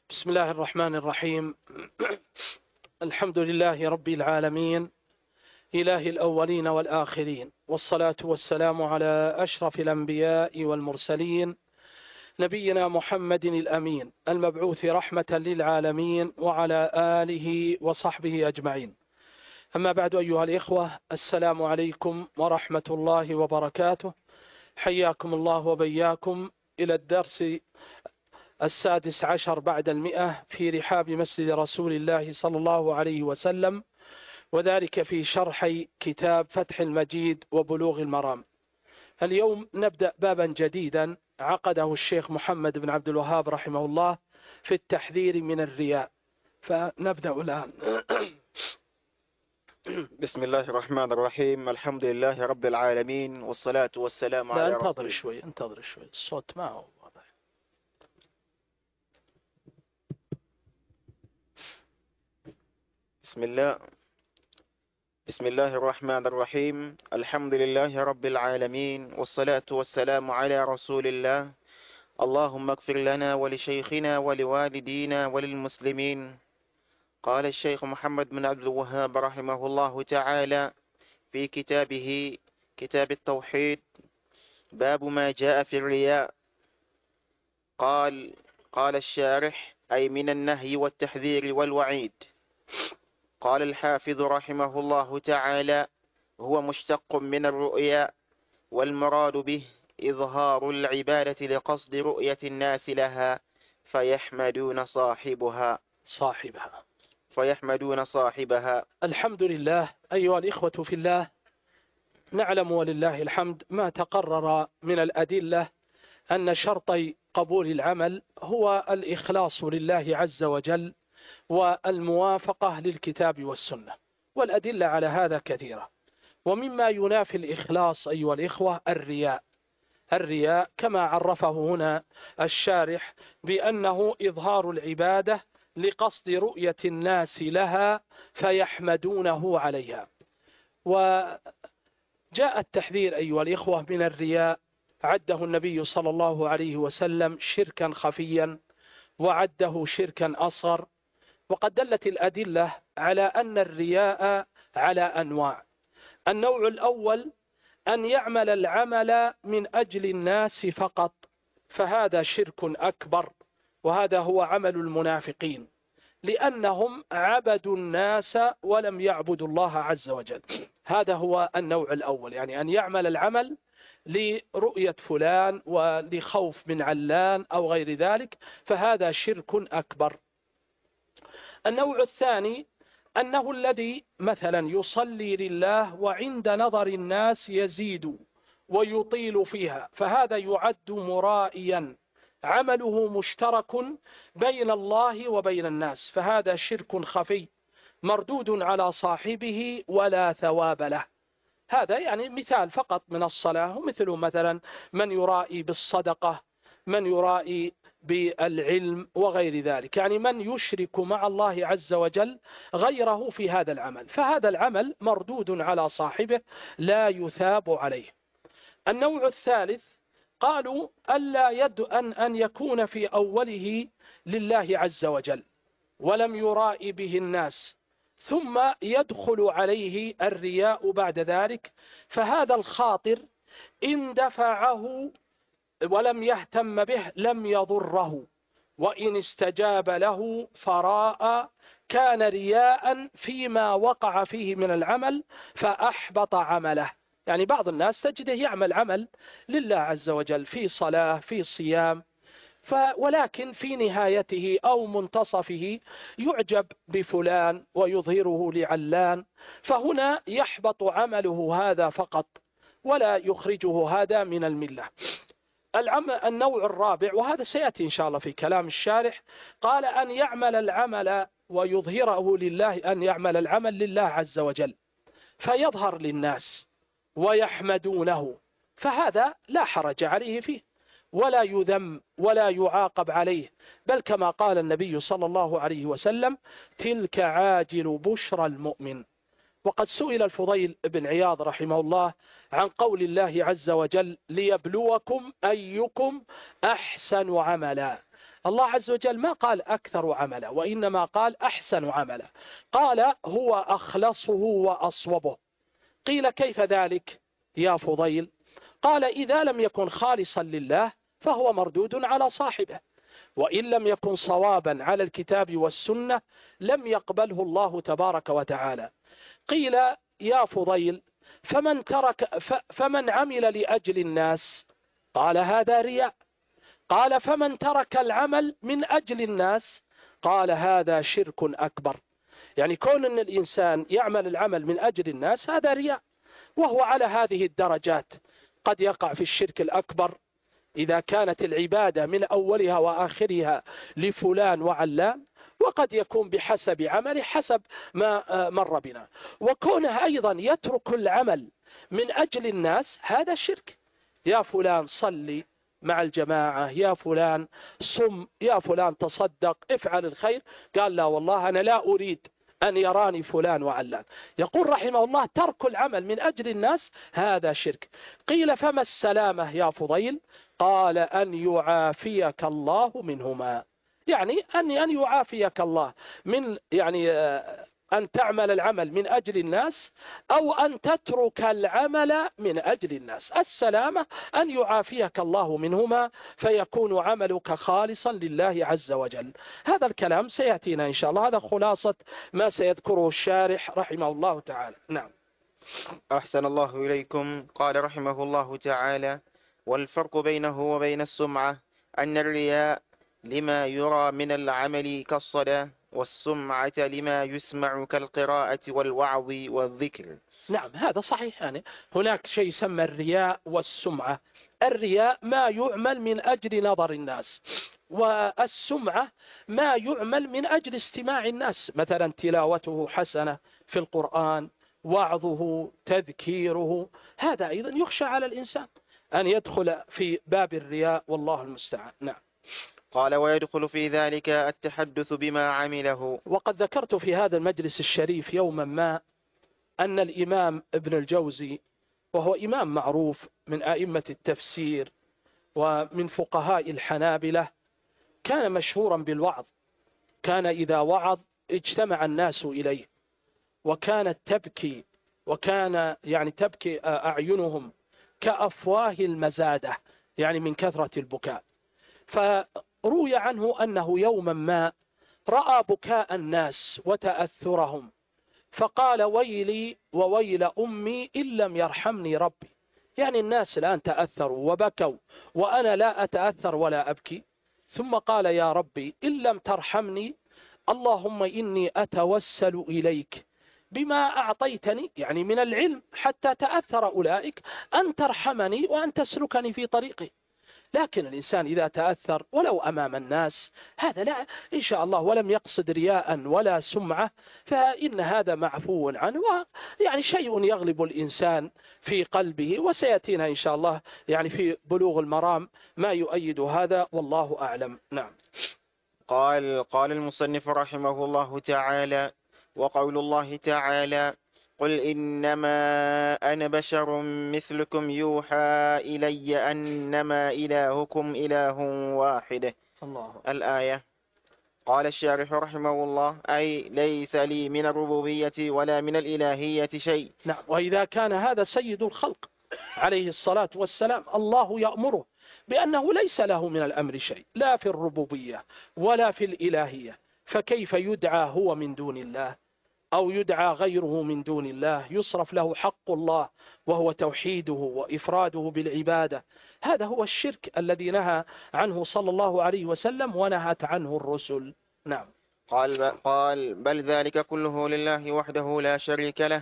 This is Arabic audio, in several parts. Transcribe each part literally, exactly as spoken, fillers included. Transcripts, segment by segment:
بسم الله الرحمن الرحيم. الحمد لله رب العالمين، إله الأولين والآخرين، والصلاة والسلام على أشرف الأنبياء والمرسلين، نبينا محمد الأمين المبعوث رحمة للعالمين، وعلى آله وصحبه أجمعين. أما بعد، أيها الإخوة، السلام عليكم ورحمة الله وبركاته. حياكم الله وبياكم إلى الدرس السادس عشر بعد المئة في رحاب مسجد رسول الله صلى الله عليه وسلم، وذلك في شرح كتاب فتح المجيد وبلوغ المرام. اليوم نبدأ بابا جديدا عقده الشيخ محمد بن عبد الوهاب رحمه الله في التحذير من الرياء، فنبدأ الآن. بسم الله الرحمن الرحيم. الحمد لله رب العالمين، والصلاة والسلام على لا رسول انتظر شوي انتظر شوي الصوت ما هو واضح. بسم الله بسم الله الرحمن الرحيم. الحمد لله رب العالمين، والصلاة والسلام على رسول الله. اللهم اغفر لنا ولشيخنا ولوالدينا وللمسلمين. قال الشيخ محمد بن عبد الوهاب رحمه الله تعالى في كتابه كتاب التوحيد: باب ما جاء في الرياء. قال قال الشارح: أي من النهي والتحذير والوعيد. قال الحافظ رحمه الله تعالى: هو مشتق من الرؤيا، والمراد به إظهار العبادة لقصد رؤية الناس لها فيحمدون صاحبها صاحبها فيحمدون صاحبها الحمد لله. أيها الإخوة في الله، نعلم ولله الحمد ما تقرر من الأدلة أن شرطي قبول العمل هو الإخلاص لله عز وجل والموافقة للكتاب والسنة، والأدلة على هذا كثيرة. ومما ينافي الإخلاص أيها الإخوة الرياء. الرياء كما عرفه هنا الشارح بأنه إظهار العبادة لقصد رؤية الناس لها فيحمدونه عليها. وجاء التحذير أيها الإخوة من الرياء، عده النبي صلى الله عليه وسلم شركا خفيا، وعده شركا أصغر. وقد دلت الأدلة على أن الرياء على أنواع. النوع الأول أن يعمل العمل من أجل الناس فقط، فهذا شرك أكبر، وهذا هو عمل المنافقين، لأنهم عبدوا الناس ولم يعبدوا الله عز وجل. هذا هو النوع الأول، يعني أن يعمل العمل لرؤية فلان ولخوف من علان أو غير ذلك، فهذا شرك أكبر. النوع الثاني أنه الذي مثلا يصلي لله وعند نظر الناس يزيد ويطيل فيها، فهذا يعد مرائيا، عمله مشترك بين الله وبين الناس، فهذا شرك خفي مردود على صاحبه ولا ثواب له. هذا يعني مثال فقط من الصلاة، ومثل مثلا من يرائي بالصدقة، من يرائي بالعلم وغير ذلك، يعني من يشرك مع الله عز وجل غيره في هذا العمل، فهذا العمل مردود على صاحبه لا يثاب عليه. النوع الثالث قالوا ألا يد أن, أن يكون في أوله لله عز وجل ولم يرائي به الناس، ثم يدخل عليه الرياء بعد ذلك، فهذا الخاطر إن دفعه ولم يهتم به لم يضره، وإن استجاب له فراء كان رياء فيما وقع فيه من العمل فأحبط عمله. يعني بعض الناس تجده يعمل عمل لله عز وجل في صلاة في صيام، ولكن في نهايته أو منتصفه يعجب بفلان ويظهره لعلان، فهنا يحبط عمله هذا فقط ولا يخرجه هذا من الملة. النوع الرابع، وهذا سيأتي إن شاء الله في كلام الشارح، قال أن يعمل العمل ويظهره لله، أن يعمل العمل لله عز وجل فيظهر للناس ويحمدونه، فهذا لا حرج عليه فيه ولا يذم ولا يعاقب عليه، بل كما قال النبي صلى الله عليه وسلم: تلك عاجل بشرى المؤمن. وقد سئل الفضيل بن عياض رحمه الله عن قول الله عز وجل: ليبلوكم أيكم أحسن عملا، الله عز وجل ما قال أكثر عملا، وإنما قال أحسن عملا، قال هو أخلصه وأصوبه. قيل كيف ذلك يا فضيل؟ قال إذا لم يكن خالصا لله فهو مردود على صاحبه، وإن لم يكن صوابا على الكتاب والسنة لم يقبله الله تبارك وتعالى. قيل يا فضيل فمن ترك فمن عمل لأجل الناس؟ قال هذا رياء. قال فمن ترك العمل من أجل الناس؟ قال هذا شرك أكبر. يعني كون أن الإنسان يعمل العمل من أجل الناس هذا رياء، وهو على هذه الدرجات. قد يقع في الشرك الأكبر إذا كانت العبادة من أولها وآخرها لفلان وعلان، وقد يكون بحسب عمله حسب ما مر بنا. وكونه أيضا يترك العمل من أجل الناس هذا شرك. يا فلان صلي مع الجماعة، يا فلان صم، يا فلان تصدق، افعل الخير. قال لا والله أنا لا أريد أن يراني فلان وعلان. يقول رحمه الله ترك العمل من أجل الناس هذا شرك. قيل فما السلامة يا فضيل؟ قال أن يعافيك الله منهما. يعني أن أن يعافيك الله من يعني أن تعمل العمل من أجل الناس أو أن تترك العمل من أجل الناس. السلامة أن يعافيك الله منهما فيكون عملك خالصا لله عز وجل. هذا الكلام سيأتينا إن شاء الله، هذا خلاصة ما سيذكره الشارح رحمه الله تعالى. نعم. أحسن الله إليكم. قال رحمه الله تعالى: والفرق بينه وبين السمعة أن الرياء لما يرى من العمل كالصلاة، والسمعة لما يسمع كالقراءة والوعظ والذكر. نعم هذا صحيح. يعني هناك شيء يسمى الرياء والسمعة. الرياء ما يعمل من أجل نظر الناس، والسمعة ما يعمل من أجل استماع الناس، مثلا تلاوته حسنة في القرآن، وعظه، تذكيره. هذا أيضا يخشى على الإنسان أن يدخل في باب الرياء، والله المستعان. نعم. قال: ويدخل في ذلك التحدث بما عمله. وقد ذكرت في هذا المجلس الشريف يوما ما أن الإمام ابن الجوزي، وهو إمام معروف من أئمة التفسير ومن فقهاء الحنابلة، كان مشهورا بالوعظ. كان إذا وعظ اجتمع الناس إليه، وكانت تبكي وكان يعني تبكي أعينهم كأفواه المزادة، يعني من كثرة البكاء. فروي عنه أنه يوما ما رأى بكاء الناس وتأثرهم، فقال: ويلي وويل أمي إن لم يرحمني ربي. يعني الناس الآن تأثروا وبكوا وأنا لا أتأثر ولا أبكي. ثم قال: يا ربي إن لم ترحمني اللهم إني أتوسل إليك بما أعطيتني، يعني من العلم حتى تأثر أولئك، أن ترحمني وأن تسلكني في طريقي. لكن الإنسان إذا تأثر ولو أمام الناس هذا لا إن شاء الله، ولم يقصد رياء ولا سمعة، فإن هذا معفو عنه، يعني شيء يغلب الإنسان في قلبه. وسيأتينا إن شاء الله يعني في بلوغ المرام ما يؤيد هذا، والله أعلم. نعم. قال قال المصنف رحمه الله تعالى: وقول الله تعالى: قل إنما أنا بشر مثلكم يوحى إلي أنما إلهكم إله واحد. الله. الآية. قال الشارح رحمه الله: أي ليس لي من الربوبية ولا من الإلهية شيء. نعم. وإذا كان هذا سيد الخلق عليه الصلاة والسلام الله يأمره بأنه ليس له من الأمر شيء، لا في الربوبية ولا في الإلهية، فكيف يدعى هو من دون الله أو يدعى غيره من دون الله، يصرف له حق الله وهو توحيده وإفراده بالعبادة؟ هذا هو الشرك الذي نهى عنه صلى الله عليه وسلم ونهت عنه الرسل. نعم. قال قال بل ذلك كله لله وحده لا شريك له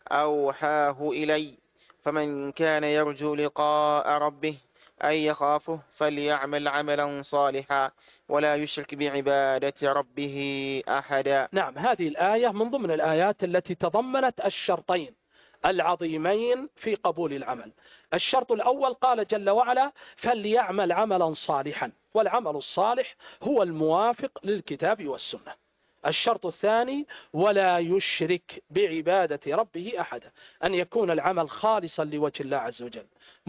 أوحاه إلي، فمن كان يرجو لقاء ربه أي يخافه فليعمل عملا صالحا ولا يشرك بعبادة ربه أحدا. نعم. هذه الآية من ضمن الآيات التي تضمنت الشرطين العظيمين في قبول العمل. الشرط الأول قال جل وعلا: فليعمل عملا صالحا، والعمل الصالح هو الموافق للكتاب والسنة. الشرط الثاني ولا يشرك بعبادة ربه أحدا، أن يكون العمل خالصا لوجه الله عز وجل،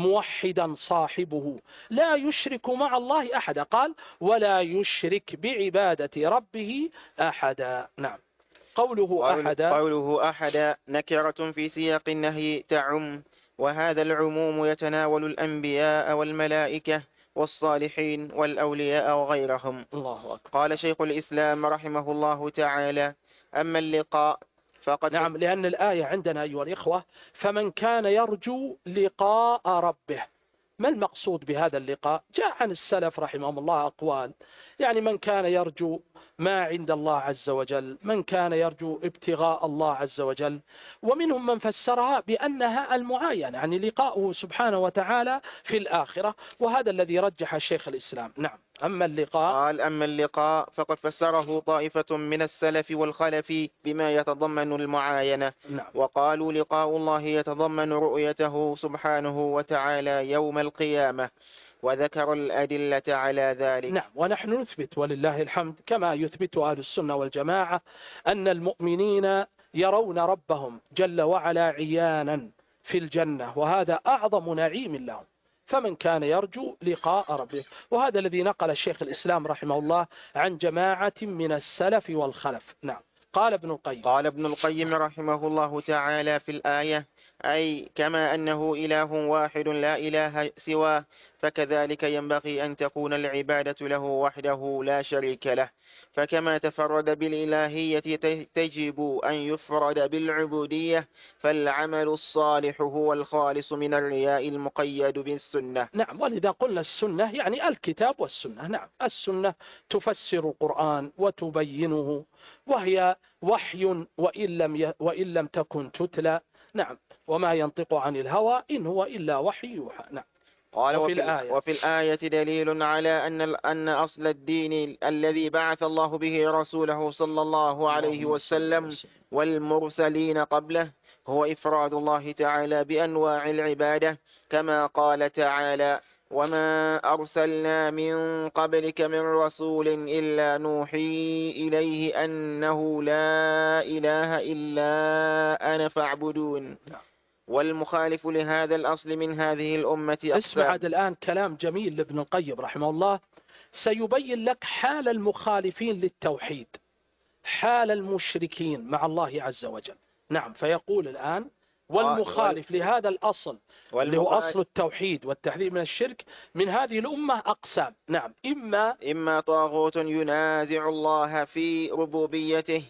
موحدا صاحبه لا يشرك مع الله أحدا. قال ولا يشرك بعبادة ربه أحدا. نعم. قوله أحدا قوله أحدا نكرة في سياق النهي تعم، وهذا العموم يتناول الأنبياء والملائكة والصالحين والأولياء وغيرهم. الله أكبر. قال شيخ الإسلام رحمه الله تعالى: أما اللقاء فقد نعم، لأن الآية عندنا أيها الإخوة فمن كان يرجو لقاء ربه، ما المقصود بهذا اللقاء؟ جاء عن السلف رحمهم الله أقوال، يعني من كان يرجو ما عند الله عز وجل، من كان يرجو ابتغاء الله عز وجل، ومنهم من فسرها بأنها المعاينة، يعني لقاؤه سبحانه وتعالى في الآخرة، وهذا الذي رجح شيخ الإسلام. نعم. أما اللقاء قال أما اللقاء فقد فسره طائفة من السلف والخلف بما يتضمن المعاينة. نعم. وقالوا لقاء الله يتضمن رؤيته سبحانه وتعالى يوم القيامة، وذكر الأدلة على ذلك. نعم. ونحن نثبت ولله الحمد كما يثبت أهل السنة والجماعة أن المؤمنين يرون ربهم جل وعلا عيانا في الجنة، وهذا أعظم نعيم لهم، فمن كان يرجو لقاء ربه. وهذا الذي نقل الشيخ الإسلام رحمه الله عن جماعة من السلف والخلف. نعم. قال ابن القيم قال ابن القيم رحمه الله تعالى في الآية: أي كما أنه إله واحد لا إله سواه، فكذلك ينبغي أن تكون العبادة له وحده لا شريك له، فكما تفرد بالإلهية تجب أن يفرد بالعبودية، فالعمل الصالح هو الخالص من الرياء المقيد بالسنة. نعم. ولذا قلنا السنة يعني الكتاب والسنة. نعم. السنة تفسر القرآن وتبينه، وهي وحي وإن لم, وإن لم تكن تتلى. نعم. وما ينطق عن الهوى إن هو إلا وحي يوحى. نعم. قال وفي, وفي, الآية. وفي الآية دليل على أن, أن أصل الدين الذي بعث الله به رسوله صلى الله عليه وسلم والمرسلين قبله هو إفراد الله تعالى بأنواع العبادة، كما قال تعالى: وما أرسلنا من قبلك من رسول إلا نوحي إليه أنه لا إله إلا أنا فاعبدون. والمخالف لهذا الأصل من هذه الأمة أقسام. اسمع الآن كلام جميل لابن القيم رحمه الله، سيبين لك حال المخالفين للتوحيد، حال المشركين مع الله عز وجل. نعم. فيقول الآن والمخالف لهذا الأصل اللي هو أصل التوحيد والتحذير من الشرك من هذه الأمة أقسام. نعم. إما إما طاغوت ينازع الله في ربوبيته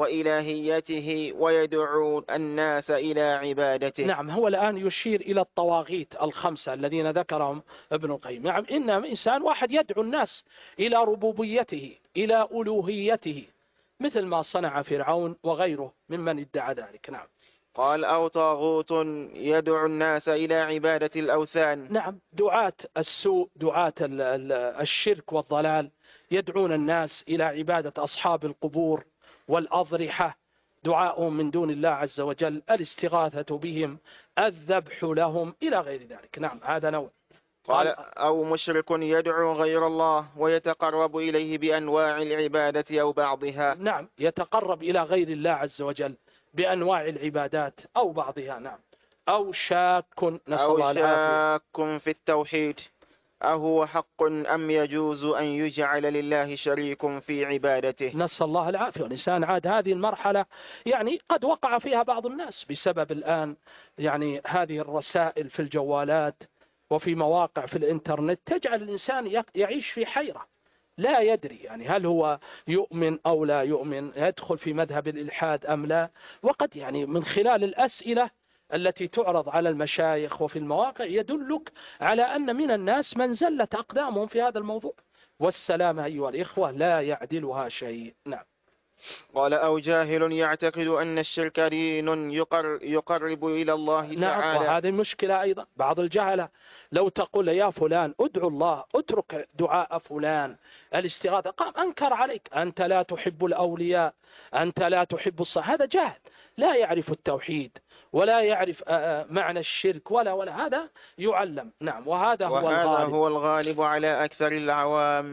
وإلهيته ويدعو الناس إلى عبادته. نعم. هو الآن يشير إلى الطواغيت الخمسة الذين ذكرهم ابن القيم. نعم. إن إنسان واحد يدعو الناس إلى ربوبيته إلى ألوهيته، مثل ما صنع فرعون وغيره ممن ادعى ذلك. نعم. قال أو طاغوت يدعو الناس إلى عبادة الأوثان. نعم. دعاة السوء، دعاة الشرك والضلال، يدعون الناس إلى عبادة أصحاب القبور والأضرحة، دعاءهم من دون الله عز وجل، الاستغاثة بهم، الذبح لهم إلى غير ذلك. نعم. هذا نوع. قال أو مشرك يدعو غير الله ويتقرب إليه بأنواع العبادة أو بعضها. نعم. يتقرب إلى غير الله عز وجل بأنواع العبادات أو بعضها. نعم. أو شاك نسأل الله العافية، شاك في التوحيد أهو حق أم يجوز أن يجعل لله شريك في عبادته. نسأل الله العافية. والإنسان عاد هذه المرحلة يعني قد وقع فيها بعض الناس بسبب الآن يعني هذه الرسائل في الجوالات وفي مواقع في الإنترنت تجعل الإنسان يعيش في حيرة، لا يدري يعني هل هو يؤمن أو لا يؤمن، يدخل في مذهب الإلحاد أم لا. وقد يعني من خلال الأسئلة التي تعرض على المشايخ وفي المواقع يدلك على أن من الناس من زلت أقدامهم في هذا الموضوع، والسلام أيها الإخوة لا يعدلها شيء. نعم. قال أو جاهل يعتقد أن الشرك دين يقر يقرب إلى الله تعالى. نعم. وهذه مشكلة أيضا. بعض الجهلة لو تقول يا فلان ادعو الله، اترك دعاء فلان الاستغاثة، قام أنكر عليك، أنت لا تحب الأولياء، أنت لا تحب الصلاة. هذا جاهل لا يعرف التوحيد ولا يعرف معنى الشرك ولا ولا هذا يعلم. نعم. وهذا هو وهذا الغالب. هو الغالب على أكثر العوام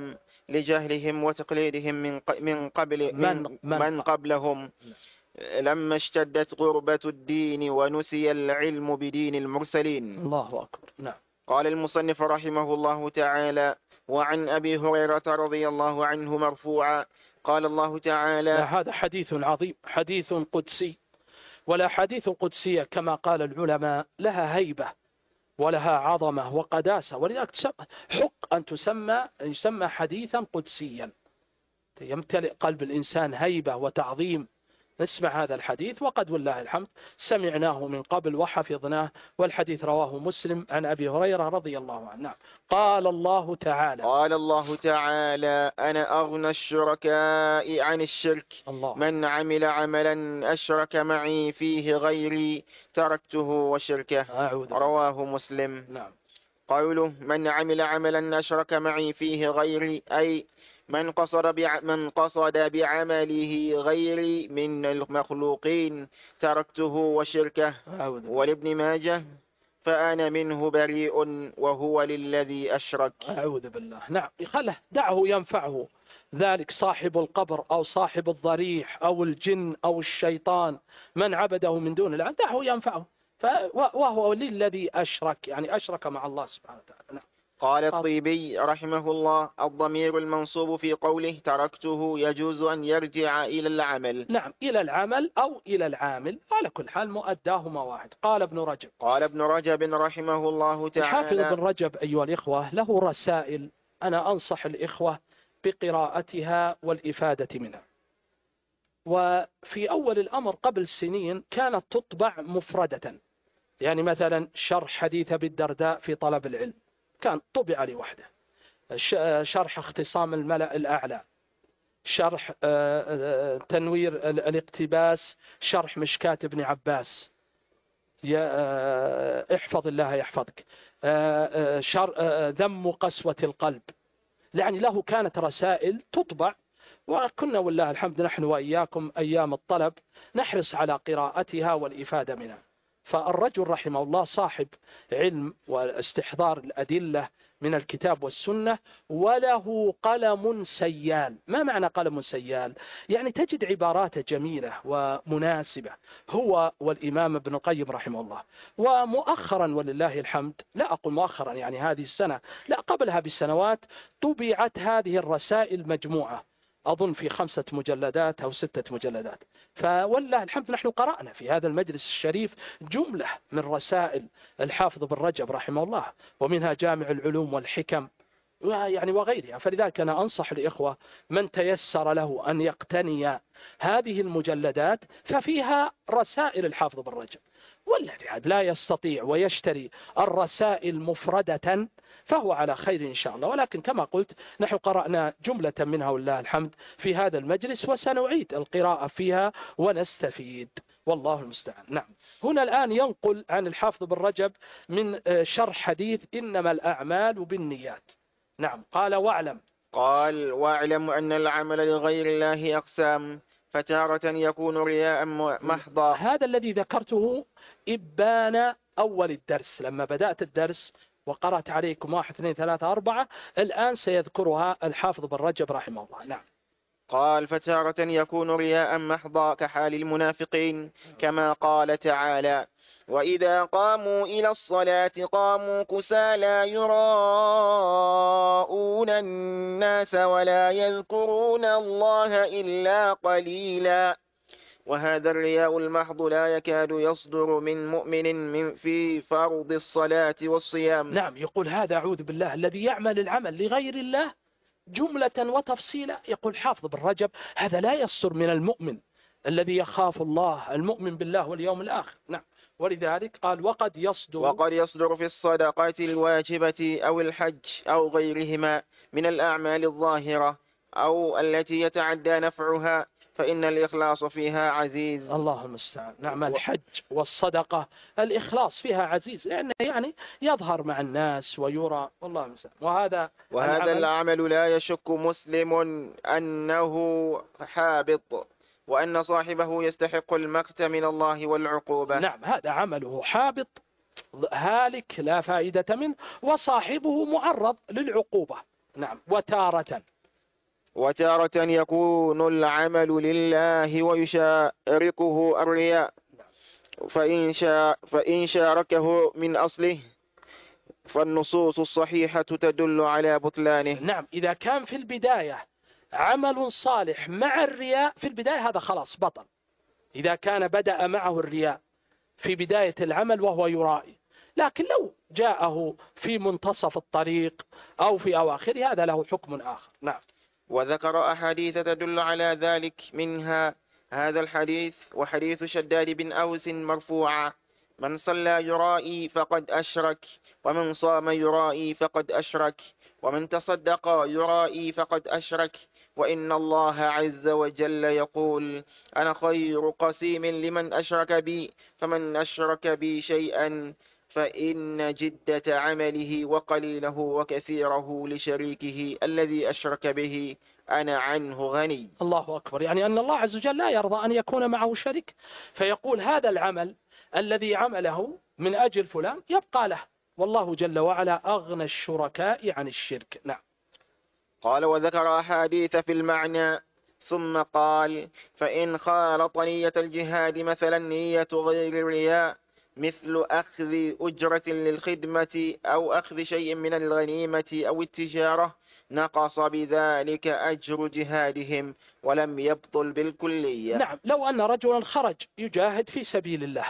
لجهلهم وتقليدهم من ق- من قبل من, من, من, من قبلهم لما اشتدت غربة الدين ونسي العلم بدين المرسلين. الله أكبر. نعم. قال المصنف رحمه الله تعالى: وعن أبي هريرة رضي الله عنه مرفوعا قال الله تعالى. هذا حديث عظيم، حديث قدسي، والأحاديث القدسية كما قال العلماء لها هيبة ولها عظمة وقداسة، ولذلك حق أن تسمى يسمى حديثا قدسيا، يمتلئ قلب الإنسان هيبة وتعظيم. نسمع هذا الحديث وقد والله الحمد سمعناه من قبل وحفظناه، والحديث رواه مسلم عن أبي هريرة رضي الله عنه. نعم. قال الله تعالى قال الله تعالى: أنا أغنى الشركاء عن الشرك، الله. من عمل عملا أشرك معي فيه غيري تركته وشركه. رواه مسلم. نعم. قوله من عمل عملا أشرك معي فيه غيري أي من قصد بع... من قصد بعمله غيري من المخلوقين تركته وشركه. ولابن ماجه: فأنا منه بريء وهو للذي أشرك. أعوذ بالله. نعم. خله دعه ينفعه ذلك صاحب القبر أو صاحب الضريح أو الجن أو الشيطان من عبده من دون الله، دعه ينفعه، وهو للذي أشرك، يعني أشرك مع الله سبحانه وتعالى. نعم. قال الطيبي رحمه الله: الضمير المنصوب في قوله تركته يجوز أن يرجع إلى العمل. نعم، إلى العمل أو إلى العامل، على كل حال مؤداهما واحد. قال ابن رجب قال ابن رجب رحمه الله تعالى. الحافظ ابن رجب أيها الإخوة له رسائل، أنا أنصح الإخوة بقراءتها والإفادة منها. وفي أول الأمر قبل سنين كانت تطبع مفردة، يعني مثلا شرح حديث أبي الدرداء في طلب العلم كان طبع لوحده، شرح اختصام الملأ الأعلى، شرح تنوير الاقتباس، شرح مشكاة ابن عباس، احفظ الله يحفظك، ذم قسوة القلب، يعني له كانت رسائل تطبع، وكنا والله الحمد نحن وإياكم أيام الطلب نحرص على قراءتها والإفادة منها. فالرجل رحمه الله صاحب علم واستحضار الأدلة من الكتاب والسنة، وله قلم سيال. ما معنى قلم سيال؟ يعني تجد عباراته جميلة ومناسبة، هو والإمام ابن القيم رحمه الله. ومؤخرا ولله الحمد، لا أقول مؤخرا يعني هذه السنة، لا قبلها بسنوات، طبعت هذه الرسائل مجموعة، أظن في خمسة مجلدات أو ستة مجلدات. فوالله الحمد نحن قرأنا في هذا المجلس الشريف جملة من رسائل الحافظ بن رجب رحمه الله، ومنها جامع العلوم والحكم يعني وغيرها. فلذلك أنا أنصح الإخوة من تيسر له أن يقتني هذه المجلدات، ففيها رسائل الحافظ بن رجب. والذي لا يستطيع ويشتري الرسائل مفردة فهو على خير إن شاء الله. ولكن كما قلت نحن قرأنا جملة منها والله الحمد في هذا المجلس، وسنعيد القراءة فيها ونستفيد والله المستعان. نعم. هنا الآن ينقل عن الحافظ بن رجب من شرح حديث إنما الأعمال بالنيات. نعم. قال واعلم قال واعلم أن العمل لغير الله أقسام، فتارة يكون رياء محضا. هذا الذي ذكرته إبان أول الدرس لما بدأت الدرس وقرأت عليكم واحد اثنين ثلاثة أربعة، الآن سيذكرها الحافظ بن رجب رحمه الله. نعم. قال فتارة يكون رياء محضا كحال المنافقين، كما قال تعالى: وإذا قاموا إلى الصلاة قاموا كسالى يراءون الناس ولا يذكرون الله إلا قليلا. وهذا الرياء المحض لا يكاد يصدر من مؤمن من في فرض الصلاة والصيام. نعم. يقول هذا أعوذ بالله الذي يعمل العمل لغير الله جملة وتفصيلا، يقول حافظ بن رجب هذا لا يصدر من المؤمن الذي يخاف الله، المؤمن بالله واليوم الآخر. نعم. ولذلك قال وقد يصدر وقد يصدر في الصدقات الواجبة أو الحج أو غيرهما من الأعمال الظاهرة أو التي يتعدى نفعها، فإن الإخلاص فيها عزيز. الله المستعان. نعم. الحج والصدقة الإخلاص فيها عزيز، لأنه يعني يظهر مع الناس ويرى. والله المستعان. وهذا وهذا العمل, العمل لا يشك مسلم أنه حابط، وأن صاحبه يستحق المقت من الله والعقوبة. نعم. هذا عمله حابط هالك لا فائدة منه، وصاحبه معرض للعقوبة. نعم. وتارة وتارة يكون العمل لله ويشاركه الرياء، فإن, شا فإن شاركه من أصله فالنصوص الصحيحة تدل على بطلانه. نعم، إذا كان في البداية عمل صالح مع الرياء في البداية هذا خلاص بطل. إذا كان بدأ معه الرياء في بداية العمل وهو يرائي، لكن لو جاءه في منتصف الطريق أو في أواخره هذا له حكم آخر. نعم. وذكر أحاديث تدل على ذلك، منها هذا الحديث وحديث شداد بن أوس مرفوعا: من صلى يرائي فقد أشرك، ومن صام يرائي فقد أشرك، ومن تصدق يرائي فقد أشرك، وإن الله عز وجل يقول: أنا خير قسيم لمن أشرك بي، فمن أشرك بي شيئا فإن جدة عمله وقليله وكثيره لشريكه الذي أشرك به أنا عنه غني. الله أكبر، يعني أن الله عز وجل لا يرضى أن يكون معه شريك، فيقول هذا العمل الذي عمله من أجل فلان يبقى له، والله جل وعلا أغنى الشركاء عن الشرك. نعم. قال: وذكر أحاديث في المعنى، ثم قال: فإن خالط نية الجهاد مثلا نية غير الرياء، مثل أخذ أجرة للخدمة أو أخذ شيء من الغنيمة أو التجارة، نقص بذلك أجر جهادهم ولم يبطل بالكلية. نعم، لو أن رجلا خرج يجاهد في سبيل الله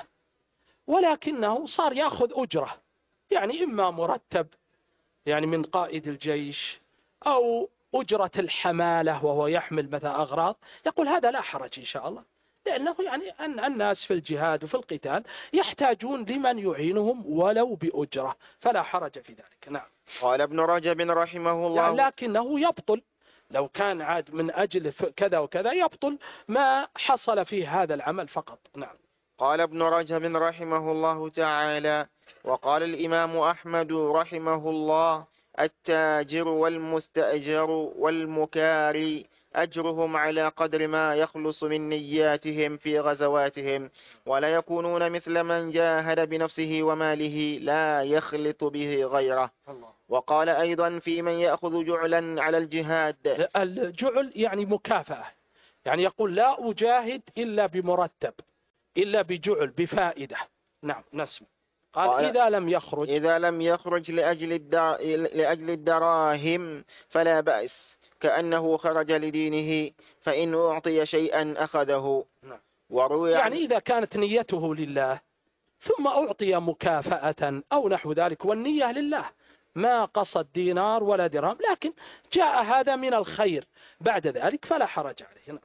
ولكنه صار يأخذ أجرة، يعني إما مرتب يعني من قائد الجيش أو أجرة الحمالة وهو يحمل مثلا أغراض، يقول هذا لا حرج إن شاء الله، لأنه يعني أن الناس في الجهاد وفي القتال يحتاجون لمن يعينهم ولو بأجرة، فلا حرج في ذلك. نعم. قال ابن رجب رحمه الله: يعني لكنه يبطل لو كان عاد من أجل كذا وكذا، يبطل ما حصل فيه هذا العمل فقط. نعم. قال ابن رجب رحمه الله تعالى: وقال الإمام أحمد رحمه الله: التاجر والمستأجر والمكاري أجرهم على قدر ما يخلص من نياتهم في غزواتهم، ولا يكونون مثل من جاهد بنفسه وماله لا يخلط به غيره. الله. وقال أيضا في من يأخذ جعلا على الجهاد: الجعل يعني مكافأة، يعني يقول لا أجاهد إلا بمرتب، إلا بجعل بفائدة. نعم. نسمع. قال, قال إذا لم يخرج إذا لم يخرج لأجل, الدر... لأجل الدراهم فلا بأس، كأنه خرج لدينه، فإن أعطي شيئا أخذه. نعم. وروي يعني عن... إذا كانت نيته لله ثم أعطي مكافأة أو نحو ذلك والنية لله، ما قصد دينار ولا درهم، لكن جاء هذا من الخير بعد ذلك فلا حرج عليه.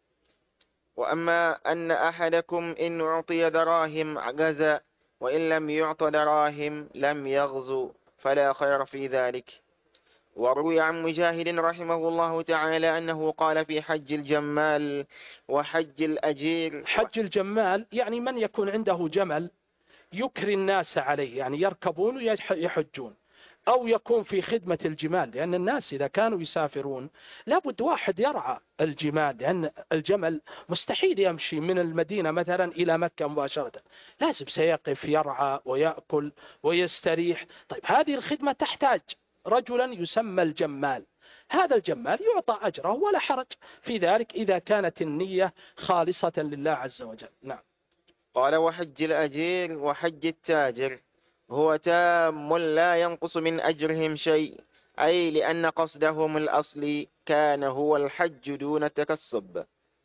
وأما أن أحدكم إن أعطي دراهم غزا، وإن لم يعط دراهم لم يغزو، فلا خير في ذلك. وروي عن مجاهد رحمه الله تعالى أنه قال في حج الجمال وحج الأجير. حج الجمال يعني من يكون عنده جمل يكري الناس عليه، يعني يركبون ويحجون، أو يكون في خدمة الجمال، لأن الناس إذا كانوا يسافرون لابد واحد يرعى الجمال، لأن الجمل مستحيل يمشي من المدينة مثلا إلى مكة مباشرة، لازم سيقف يرعى ويأكل ويستريح. طيب هذه الخدمة تحتاج رجلا يسمى الجمال، هذا الجمال يعطى أجره ولا حرج في ذلك إذا كانت النية خالصة لله عز وجل. نعم. قال: وحج الأجير وحج التاجر هو تام لا ينقص من أجرهم شيء، أي لأن قصدهم الأصلي كان هو الحج دون التكسب.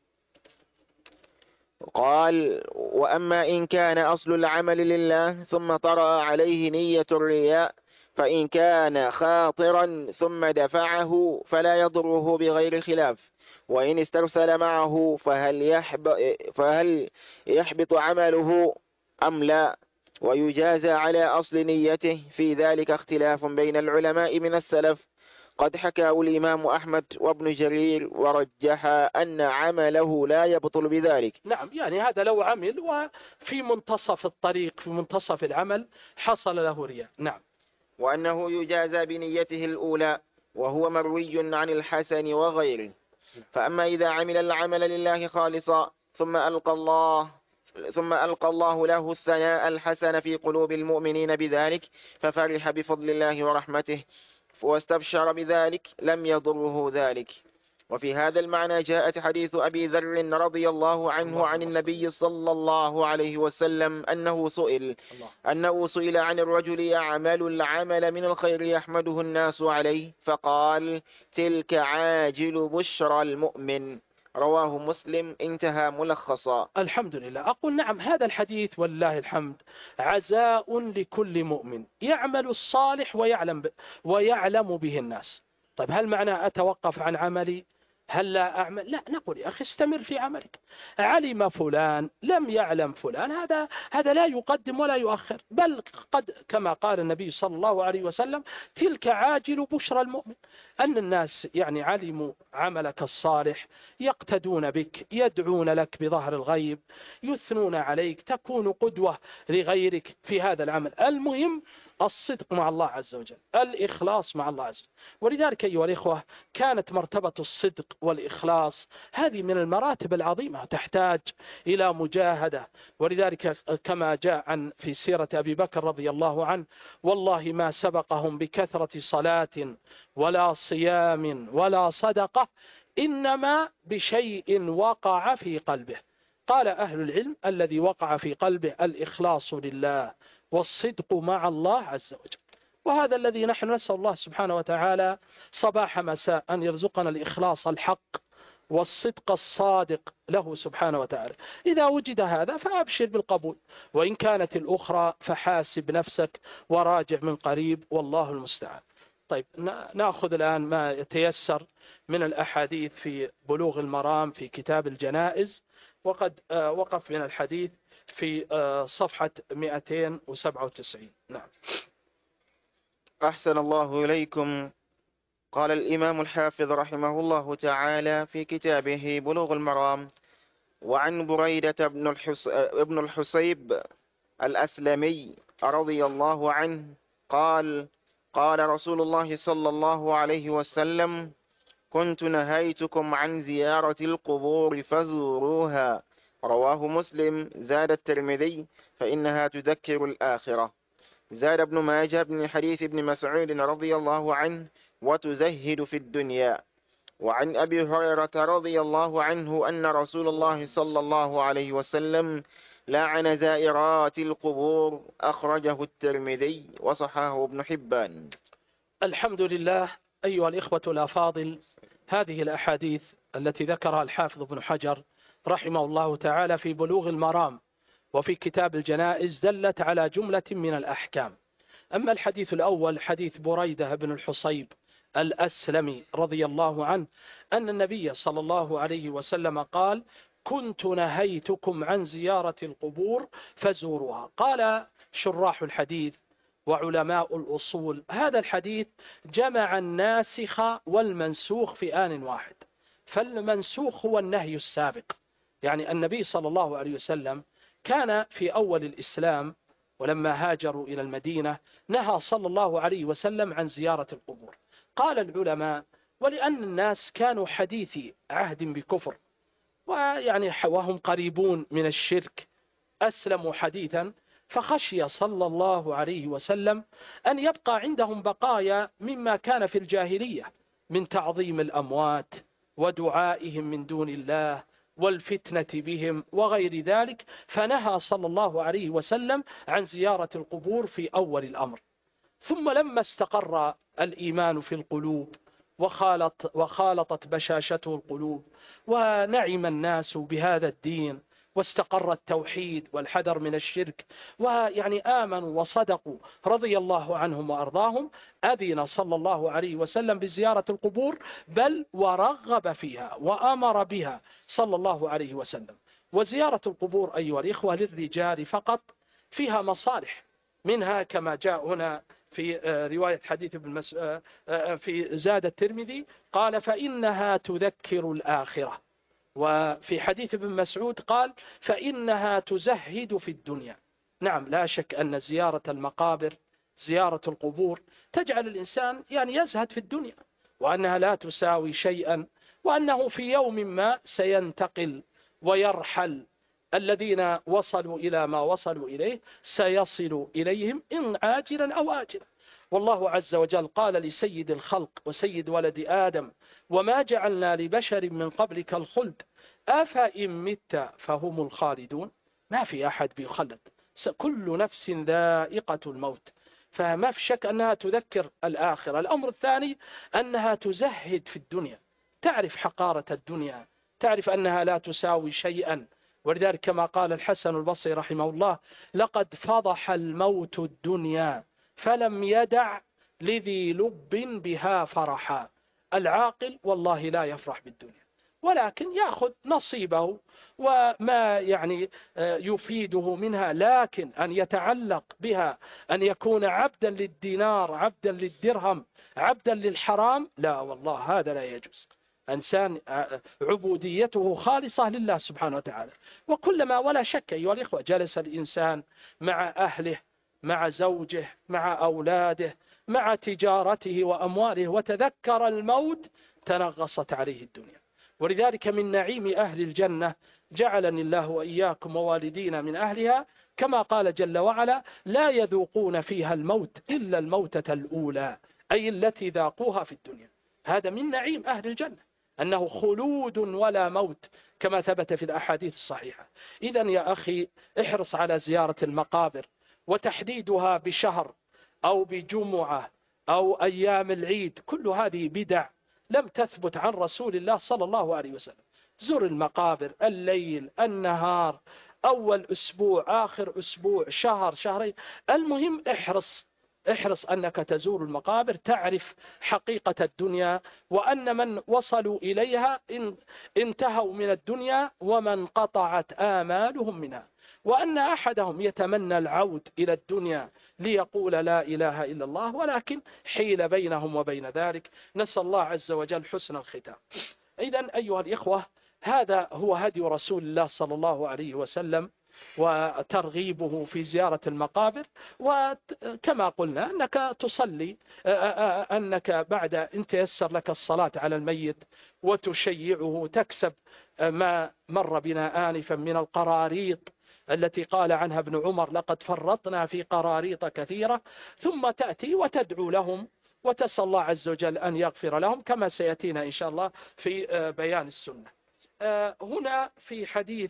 قال: وأما إن كان أصل العمل لله ثم طرأ عليه نية الرياء، فإن كان خاطرا ثم دفعه فلا يضره بغير خلاف، وإن استرسل معه فهل يحبط, فهل يحبط عمله أم لا، ويجازى على أصل نيته. في ذلك اختلاف بين العلماء من السلف، قد حكاه الإمام أحمد وابن جرير ورجح أن عمله لا يبطل بذلك. نعم، يعني هذا لو عمل وفي منتصف الطريق في منتصف العمل حصل له رياء. نعم. وأنه يجازى بنيته الأولى، وهو مروي عن الحسن وغيره. فأما إذا عمل العمل لله خالصا ثم ألقى الله ثم ألقى الله له الثناء الحسن في قلوب المؤمنين بذلك، ففرح بفضل الله ورحمته واستبشر بذلك، لم يضره ذلك. وفي هذا المعنى جاءت حديث أبي ذر رضي الله عنه عن النبي صلى الله عليه وسلم أنه سئل أنه سئل عن الرجل يعمل العمل من الخير يحمده الناس عليه فقال تلك عاجل بشرى المؤمن، رواه مسلم، انتهى ملخصا. الحمد لله. أقول نعم، هذا الحديث والله الحمد عزاء لكل مؤمن يعمل الصالح ويعلم ب... ويعلم به الناس. طيب هل معنى أتوقف عن عملي؟ هل لا أعمل؟ لا، نقول يا أخي استمر في عملك. علم فلان لم يعلم فلان، هذا هذا لا يقدم ولا يؤخر، بل قد كما قال النبي صلى الله عليه وسلم تلك عاجل بشرى المؤمن، أن الناس يعني علموا عملك الصالح يقتدون بك، يدعون لك بظهر الغيب، يثنون عليك، تكون قدوة لغيرك في هذا العمل. المهم الصدق مع الله عز وجل، الإخلاص مع الله عز وجل. ولذلك أيها الإخوة كانت مرتبة الصدق والإخلاص هذه من المراتب العظيمة، تحتاج إلى مجاهدة. ولذلك كما جاء عن في سيرة أبي بكر رضي الله عنه والله ما سبقهم بكثرة صلاة ولا صيام ولا صدقة، إنما بشيء وقع في قلبه. قال أهل العلم الذي وقع في قلبه الإخلاص لله والصدق مع الله عز وجل. وهذا الذي نحن نسأل الله سبحانه وتعالى صباح مساء أن يرزقنا الإخلاص الحق والصدق الصادق له سبحانه وتعالى. إذا وجد هذا فأبشر بالقبول، وإن كانت الأخرى فحاسب نفسك وراجع من قريب، والله المستعان. طيب نأخذ الآن ما يتيسر من الأحاديث في بلوغ المرام في كتاب الجنائز، وقد وقف من الحديث في صفحة مئتين وسبعة وتسعين. نعم. أحسن الله إليكم. قال الإمام الحافظ رحمه الله تعالى في كتابه بلوغ المرام: وعن بريدة بن, الحس... ابن الحسيب الأسلمي رضي الله عنه قال: قال رسول الله صلى الله عليه وسلم: كنت نهيتكم عن زيارة القبور فزوروها، رواه مسلم. زاد الترمذي: فإنها تذكر الآخرة. زاد ابن ماجه بن حديث ابن مسعود رضي الله عنه: وتزهد في الدنيا. وعن أبي هريرة رضي الله عنه أن رسول الله صلى الله عليه وسلم لعن زائرات القبور، أخرجه الترمذي وصححه ابن حبان. الحمد لله. أيها الإخوة الأفاضل، هذه الأحاديث التي ذكرها الحافظ ابن حجر رحمه الله تعالى في بلوغ المرام وفي كتاب الجنائز دلت على جملة من الأحكام. أما الحديث الأول حديث بريدة بن الحصيب الأسلمي رضي الله عنه أن النبي صلى الله عليه وسلم قال: كنت نهيتكم عن زيارة القبور فزوروها. قال شراح الحديث وعلماء الأصول هذا الحديث جمع الناسخ والمنسوخ في آن واحد. فالمنسوخ هو النهي السابق، يعني النبي صلى الله عليه وسلم كان في أول الإسلام ولما هاجروا إلى المدينة نهى صلى الله عليه وسلم عن زيارة القبور. قال العلماء: ولأن الناس كانوا حديثي عهد بكفر، ويعني وهم قريبون من الشرك، أسلموا حديثا، فخشي صلى الله عليه وسلم أن يبقى عندهم بقايا مما كان في الجاهلية من تعظيم الأموات ودعائهم من دون الله والفتنة بهم وغير ذلك، فنهى صلى الله عليه وسلم عن زيارة القبور في أول الأمر. ثم لما استقر الإيمان في القلوب وخالط وخالطت بشاشته القلوب ونعم الناس بهذا الدين واستقر التوحيد والحذر من الشرك ويعني آمنوا وصدقوا رضي الله عنهم وأرضاهم، أذن صلى الله عليه وسلم بزيارة القبور، بل ورغب فيها وأمر بها صلى الله عليه وسلم. وزيارة القبور أيها الإخوة للرجال فقط فيها مصالح، منها كما جاء هنا في رواية حديث ابن مس... في زاد الترمذي قال: فإنها تذكر الآخرة. وفي حديث ابن مسعود قال: فإنها تزهد في الدنيا. نعم، لا شك أن زيارة المقابر، زيارة القبور تجعل الإنسان يعني يزهد في الدنيا، وأنها لا تساوي شيئا، وأنه في يوم ما سينتقل ويرحل. الذين وصلوا إلى ما وصلوا إليه سيصل إليهم إن عاجلا أو آجلا. والله عز وجل قال لسيد الخلق وسيد ولد آدم: وما جعلنا لبشر من قبلك الخلد أفإن مت فهم الخالدون. ما في أحد بيخلد، كل نفس ذائقة الموت. فما في شك أنها تذكر الآخرة. الأمر الثاني أنها تزهد في الدنيا، تعرف حقارة الدنيا، تعرف أنها لا تساوي شيئا. ولذلك كما قال الحسن البصري رحمه الله: لقد فضح الموت الدنيا فلم يدع لذي لب بها فرحا. العاقل والله لا يفرح بالدنيا، ولكن يأخذ نصيبه وما يعني يفيده منها، لكن أن يتعلق بها، أن يكون عبدا للدينار، عبدا للدرهم، عبدا للحرام، لا والله هذا لا يجوز. إنسان عبوديته خالصة لله سبحانه وتعالى. وكلما ولا شك أيها الإخوة جلس الإنسان مع أهله، مع زوجه، مع أولاده، مع تجارته وأمواله، وتذكر الموت، تنغصت عليه الدنيا. ولذلك من نعيم أهل الجنة، جعلني الله وإياكم ووالدينا من أهلها، كما قال جل وعلا: لا يذوقون فيها الموت إلا الموتة الأولى، أي التي ذاقوها في الدنيا. هذا من نعيم أهل الجنة، أنه خلود ولا موت كما ثبت في الأحاديث الصحيحة. إذن يا أخي احرص على زيارة المقابر، وتحديدها بشهر أو بجمعة أو أيام العيد، كل هذه بدع لم تثبت عن رسول الله صلى الله عليه وسلم. زر المقابر الليل النهار، أول أسبوع آخر أسبوع، شهر شهرين، المهم احرص احرص أنك تزور المقابر، تعرف حقيقة الدنيا، وأن من وصلوا إليها انتهوا من الدنيا ومن قطعت آمالهم منها، وأن أحدهم يتمنى العود إلى الدنيا ليقول لا إله إلا الله، ولكن حيل بينهم وبين ذلك. نسأل الله عز وجل حسن الختام. إذن أيها الإخوة، هذا هو هدي رسول الله صلى الله عليه وسلم، وترغيبه في زيارة المقابر. وكما قلنا أنك تصلي، أنك بعد أن تيسر لك الصلاة على الميت وتشيعه، تكسب ما مر بنا آنفا من القراريط التي قال عنها ابن عمر: لقد فرطنا في قراريط كثيرة. ثم تأتي وتدعو لهم وتسأل الله عز وجل أن يغفر لهم، كما سيأتينا إن شاء الله في بيان السنة. هنا في حديث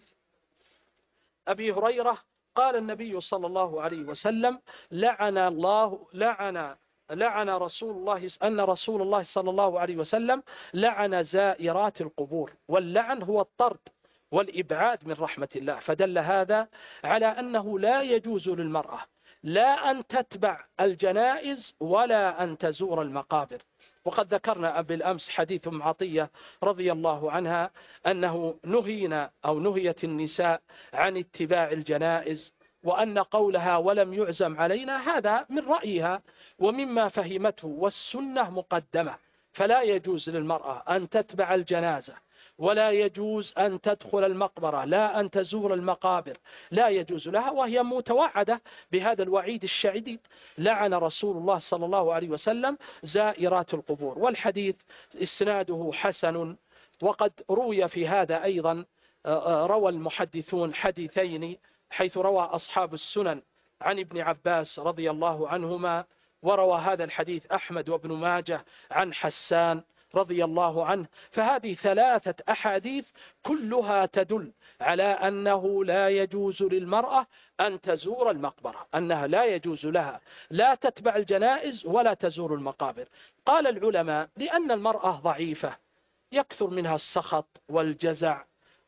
أبي هريرة قال النبي صلى الله عليه وسلم: لعن الله لعن لعن رسول الله أن رسول الله صلى الله عليه وسلم لعن زائرات القبور. واللعن هو الطرد والإبعاد من رحمة الله. فدل هذا على أنه لا يجوز للمرأة لا أن تتبع الجنائز ولا أن تزور المقابر. وقد ذكرنا بالأمس حديث أم عطية رضي الله عنها أنه نهينا أو نهيت النساء عن اتباع الجنائز، وأن قولها ولم يعزم علينا هذا من رأيها ومما فهمته، والسنة مقدمة. فلا يجوز للمرأة أن تتبع الجنازة، ولا يجوز أن تدخل المقبرة، لا أن تزور المقابر، لا يجوز لها، وهي متوعدة بهذا الوعيد الشديد: لعن رسول الله صلى الله عليه وسلم زائرات القبور. والحديث إسناده حسن. وقد روي في هذا أيضا، روى المحدثون حديثين، حيث روى أصحاب السنن عن ابن عباس رضي الله عنهما، وروى هذا الحديث أحمد وابن ماجه عن حسان رضي الله عنه. فهذه ثلاثة أحاديث كلها تدل على أنه لا يجوز للمرأة أن تزور المقبرة، أنها لا يجوز لها لا تتبع الجنائز ولا تزور المقابر. قال العلماء: لأن المرأة ضعيفة، يكثر منها السخط والجزع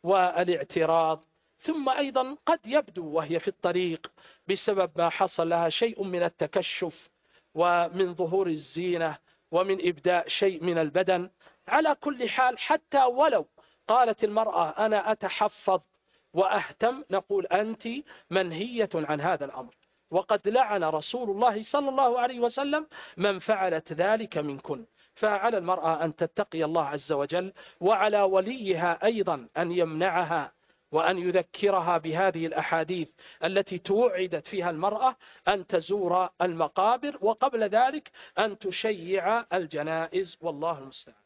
والاعتراض، ثم أيضا قد يبدو وهي في الطريق بسبب ما حصل لها شيء من التكشف ومن ظهور الزينة ومن إبداء شيء من البدن. على كل حال، حتى ولو قالت المرأة أنا أتحفظ وأهتم، نقول أنت منهية عن هذا الأمر. وقد لعن رسول الله صلى الله عليه وسلم من فعلت ذلك منكن. فعلى المرأة أن تتقي الله عز وجل، وعلى وليها أيضا أن يمنعها وأن يذكرها بهذه الأحاديث التي توعدت فيها المرأة أن تزور المقابر، وقبل ذلك أن تشيع الجنائز، والله المستعان.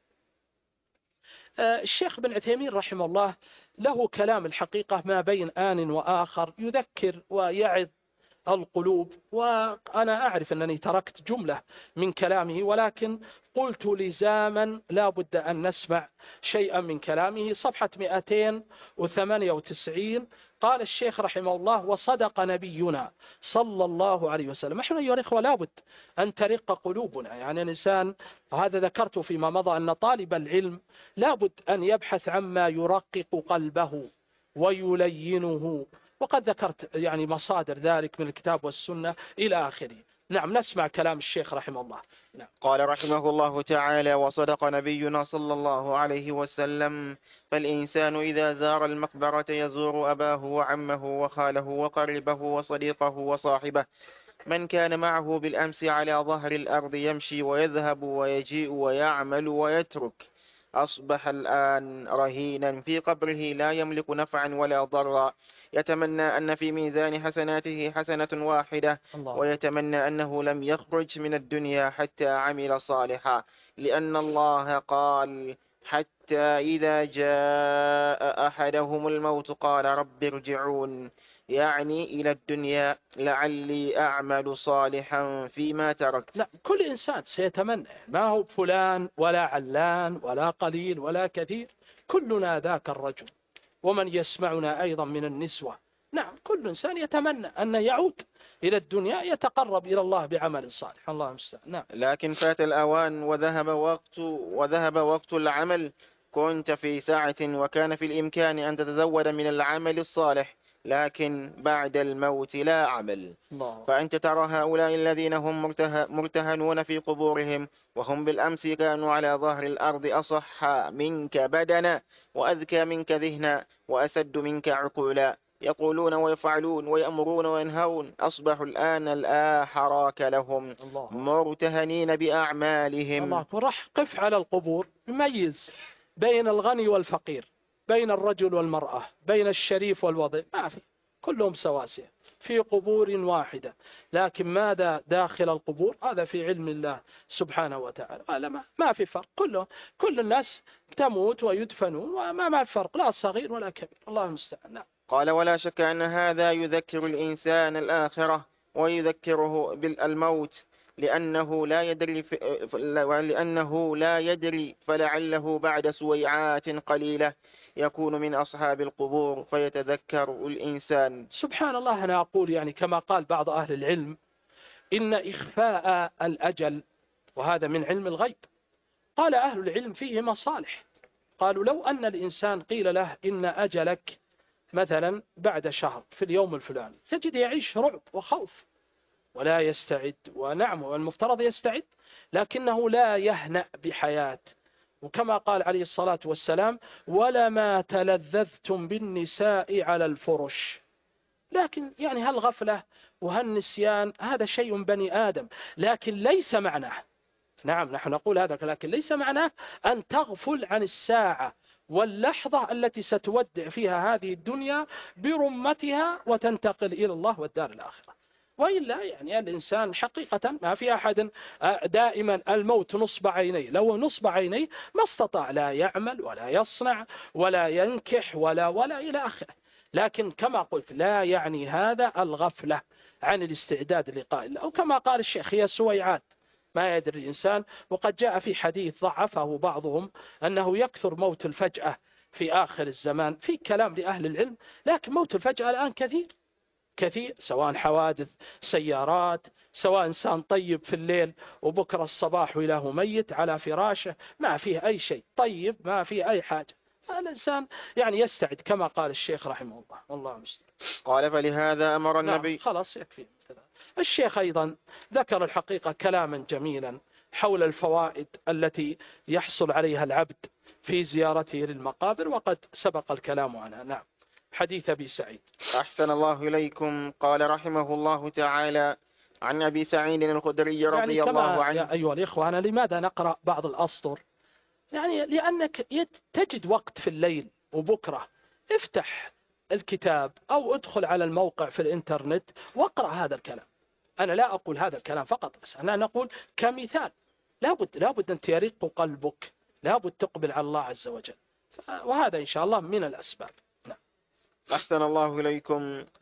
الشيخ بن عثيمين رحمه الله له كلام الحقيقة ما بين آن وآخر، يذكر ويعظ القلوب. وأنا أعرف أنني تركت جملة من كلامه، ولكن قلت لزاما لا بد أن نسمع شيئا من كلامه. صفحة مئتين وثمانية وتسعين قال الشيخ رحمه الله: وصدق نبينا صلى الله عليه وسلم. نحن أيها الإخوة لابد أن ترق قلوبنا. يعني الإنسان، وهذا ذكرت فيما مضى، أن طالب العلم لابد أن يبحث عما يرقق قلبه ويلينه، وقد ذكرت يعني مصادر ذلك من الكتاب والسنة إلى آخره. نعم، نسمع كلام الشيخ رحمه الله. نعم. قال رحمه الله تعالى: وصدق نبينا صلى الله عليه وسلم: فالإنسان إذا زار المقبرة يزور أباه وعمه وخاله وقربه وصديقه وصاحبه، من كان معه بالأمس على ظهر الأرض يمشي ويذهب ويجيء ويعمل ويترك، أصبح الآن رهينا في قبره لا يملك نفعا ولا ضرا، يتمنى أن في ميزان حسناته حسنة واحدة، الله. ويتمنى أنه لم يخرج من الدنيا حتى عمل صالحا، لأن الله قال: حتى إذا جاء أحدهم الموت قال رب ارجعون، يعني إلى الدنيا لعلي أعمل صالحا فيما تركت. لا، كل إنسان سيتمنى، ما هو فلان ولا علان ولا قليل ولا كثير، كلنا ذاك الرجل. ومن يسمعنا أيضا من النسوة، نعم، كل إنسان يتمنى أن يعود إلى الدنيا يتقرب إلى الله بعمل صالح. الله المستعان. نعم. لكن فات الأوان وذهب وقت وذهب وقت العمل. كنت في ساعة وكان في الإمكان أن تتزود من العمل الصالح، لكن بعد الموت لا عمل. الله. فأنت ترى هؤلاء الذين هم مرته مرتهنون في قبورهم، وهم بالأمس كانوا على ظهر الأرض أصح منك بدنا وأذكى منك ذهنا وأسد منك عقولا، يقولون ويفعلون ويأمرون وينهون، أصبحوا الآن لا حراك لهم، الله. مرتهنين بأعمالهم. الله. وراح قف على القبور، يميز بين الغني والفقير، بين الرجل والمرأة، بين الشريف والوضيع، ما في، كلهم سواسية في قبور واحدة. لكن ماذا داخل القبور؟ هذا في علم الله سبحانه وتعالى. قال ما, ما في فرق، كله كل الناس تموت ويدفنون، وما ما في فرق، لا صغير ولا كبير. الله المستعان. نعم. قال: ولا شك أن هذا يذكر الإنسان الآخرة ويذكره بالموت، لأنه لا يدري لأنه لا يدري فلعله بعد سويعات قليلة يكون من أصحاب القبور فيتذكر الإنسان. سبحان الله. أنا أقول يعني كما قال بعض أهل العلم: إن إخفاء الأجل، وهذا من علم الغيب، قال أهل العلم فيه مصالح. قالوا لو أن الإنسان قيل له إن أجلك مثلا بعد شهر في اليوم الفلاني، تجد يعيش رعب وخوف ولا يستعد. ونعم، والمفترض يستعد، لكنه لا يهنأ بحياة. وكما قال عليه الصلاة والسلام: ولما تلذذتم بالنساء على الفرش. لكن يعني هالغفلة وهالنسيان هذا شيء بني آدم، لكن ليس معناه، نعم نحن نقول هذا، لكن ليس معناه أن تغفل عن الساعة واللحظة التي ستودع فيها هذه الدنيا برمتها وتنتقل إلى الله والدار الآخرة. وإلا يعني الإنسان حقيقة ما في أحد دائما الموت نصب عينيه، لو نصب عينيه ما استطاع لا يعمل ولا يصنع ولا ينكح ولا ولا إلى آخره. لكن كما قلت لا يعني هذا الغفلة عن الاستعداد للقاء الله. أو كما قال الشيخ: هي سويعات ما يدري الإنسان. وقد جاء في حديث ضعفه بعضهم أنه يكثر موت الفجأة في آخر الزمان، في كلام لأهل العلم، لكن موت الفجأة الآن كثير كثير، سواء حوادث سيارات، سواء إنسان طيب في الليل وبكرة الصباح وله ميت على فراشه، ما فيه أي شيء طيب، ما فيه أي حاجة. الإنسان يعني يستعد كما قال الشيخ رحمه الله. والله المستعان. قال: فلهذا أمر النبي. نعم خلاص يكفي. الشيخ أيضا ذكر الحقيقة كلاما جميلا حول الفوائد التي يحصل عليها العبد في زيارته للمقابر، وقد سبق الكلام عنها. نعم. حديث أبي سعيد. أحسن الله إليكم. قال رحمه الله تعالى عن أبي سعيد الخدري رضي يعني الله عنه. يا أيها الإخوة، أنا لماذا نقرأ بعض الأسطر؟ يعني لأنك تجد وقت في الليل وبكرة افتح الكتاب أو ادخل على الموقع في الإنترنت واقرأ هذا الكلام. أنا لا أقول هذا الكلام فقط، بس أنا نقول كمثال. لابد لابد أن يرق قلبك، لابد تقبل على الله عز وجل، وهذا إن شاء الله من الأسباب. نعم. أحسن الله إليكم.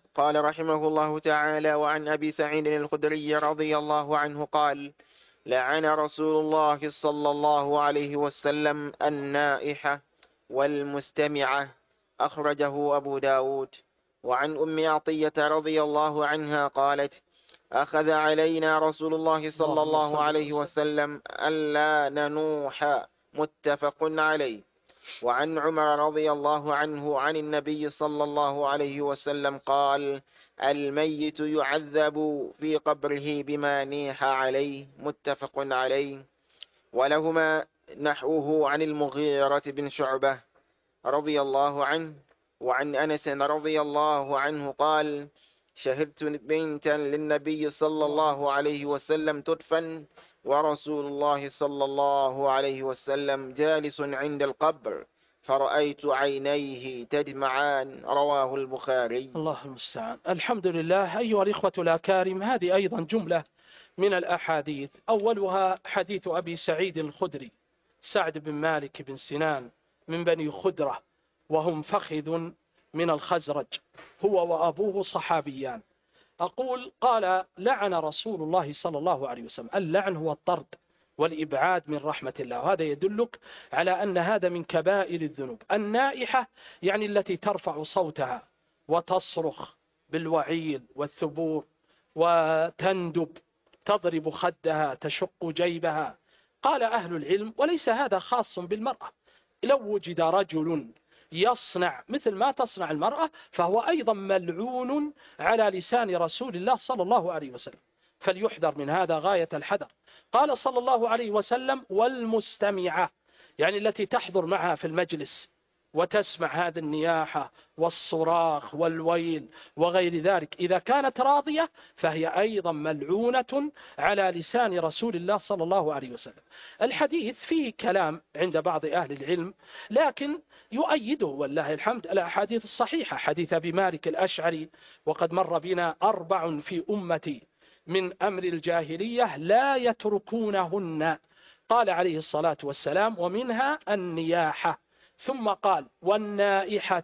قال رحمه الله تعالى: وعن أبي سعيد الخدري رضي الله عنه قال: لعن رسول الله صلى الله عليه وسلم النائحة والمستمعة، أخرجه أبو داود. وعن أم عطية رضي الله عنها قالت: أخذ علينا رسول الله صلى الله عليه وسلم ألا ننوح، متفق عليه. وعن عمر رضي الله عنه عن النبي صلى الله عليه وسلم قال: الميت يعذب في قبره بما نيح عليه، متفق عليه. ولهما نحوه عن المغيرة بن شعبة رضي الله عنه. وعن أنس رضي الله عنه قال: شهدت بنتا للنبي صلى الله عليه وسلم تدفن ورسول الله صلى الله عليه وسلم جالس عند القبر، فرأيت عينيه تدمعان، رواه البخاري. الله المستعان. الحمد لله. أيها الإخوة الأكارم، هذه أيضا جملة من الأحاديث. أولها حديث أبي سعيد الخدري، سعد بن مالك بن سنان من بني خدرة، وهم فخذ من الخزرج، هو وأبوه صحابيان. أقول: قال: لعن رسول الله صلى الله عليه وسلم. اللعن هو الطرد والإبعاد من رحمة الله، وهذا يدلك على أن هذا من كبائر الذنوب. النائحة يعني التي ترفع صوتها وتصرخ بالوعيل والثبور وتندب، تضرب خدها، تشق جيبها. قال أهل العلم: وليس هذا خاص بالمرأة، لو وجد رجل يصنع مثل ما تصنع المرأة فهو أيضا ملعون على لسان رسول الله صلى الله عليه وسلم، فليحذر من هذا غاية الحذر. قال صلى الله عليه وسلم: والمستمعة، يعني التي تحضر معها في المجلس وتسمع هذه النياحة والصراخ والويل وغير ذلك، إذا كانت راضية فهي أيضا ملعونة على لسان رسول الله صلى الله عليه وسلم. الحديث فيه كلام عند بعض أهل العلم، لكن يؤيده والله الحمد الأحاديث الصحيحة. حديث أبي مالك الأشعري: وقد مر بنا أربع في أمتي من أمر الجاهلية لا يتركونهن، قال عليه الصلاة والسلام: ومنها النياحة. ثم قال: والنائحة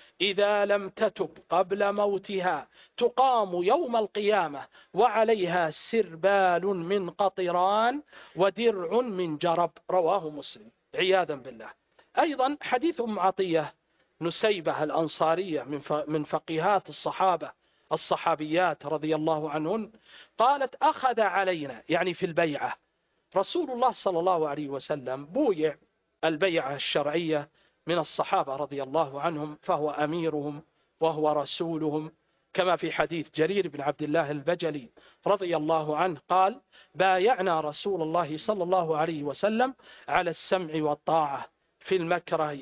إذا لم تتب قبل موتها تقام يوم القيامة وعليها سربال من قطران ودرع من جرب، رواه مسلم، عياذا بالله. أيضا حديث أم عطية نسيبة الأنصارية من فقيهات الصحابة الصحابيات رضي الله عنهن، قالت: أخذ علينا، يعني في البيعة، رسول الله صلى الله عليه وسلم بويع البيعة الشرعية من الصحابة رضي الله عنهم، فهو أميرهم وهو رسولهم، كما في حديث جرير بن عبد الله البجلي رضي الله عنه قال: بايعنا رسول الله صلى الله عليه وسلم على السمع والطاعة في المكره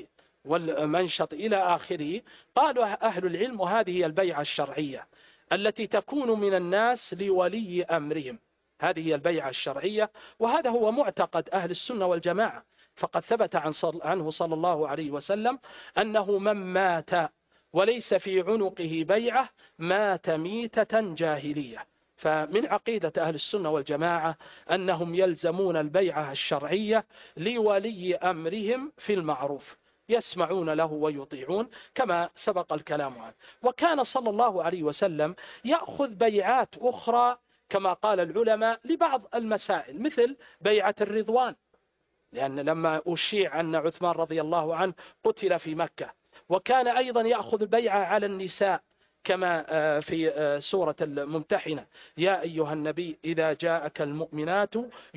والمنشط إلى آخره. قالوا أهل العلم: وهذه هي البيعة الشرعية التي تكون من الناس لولي أمرهم، هذه هي البيعة الشرعية، وهذا هو معتقد أهل السنة والجماعة. فقد ثبت عن صل... عنه صلى الله عليه وسلم أنه من مات وليس في عنقه بيعة مات ميتة جاهلية. فمن عقيدة أهل السنة والجماعة أنهم يلزمون البيعة الشرعية لولي أمرهم في المعروف، يسمعون له ويطيعون كما سبق الكلام عنه. وكان صلى الله عليه وسلم يأخذ بيعات أخرى كما قال العلماء لبعض المسائل، مثل بيعة الرضوان، لأن لما أشيع أن عثمان رضي الله عنه قتل في مكة. وكان أيضا يأخذ البيعة على النساء كما في سورة الممتحنة: يا أيها النبي إذا جاءك المؤمنات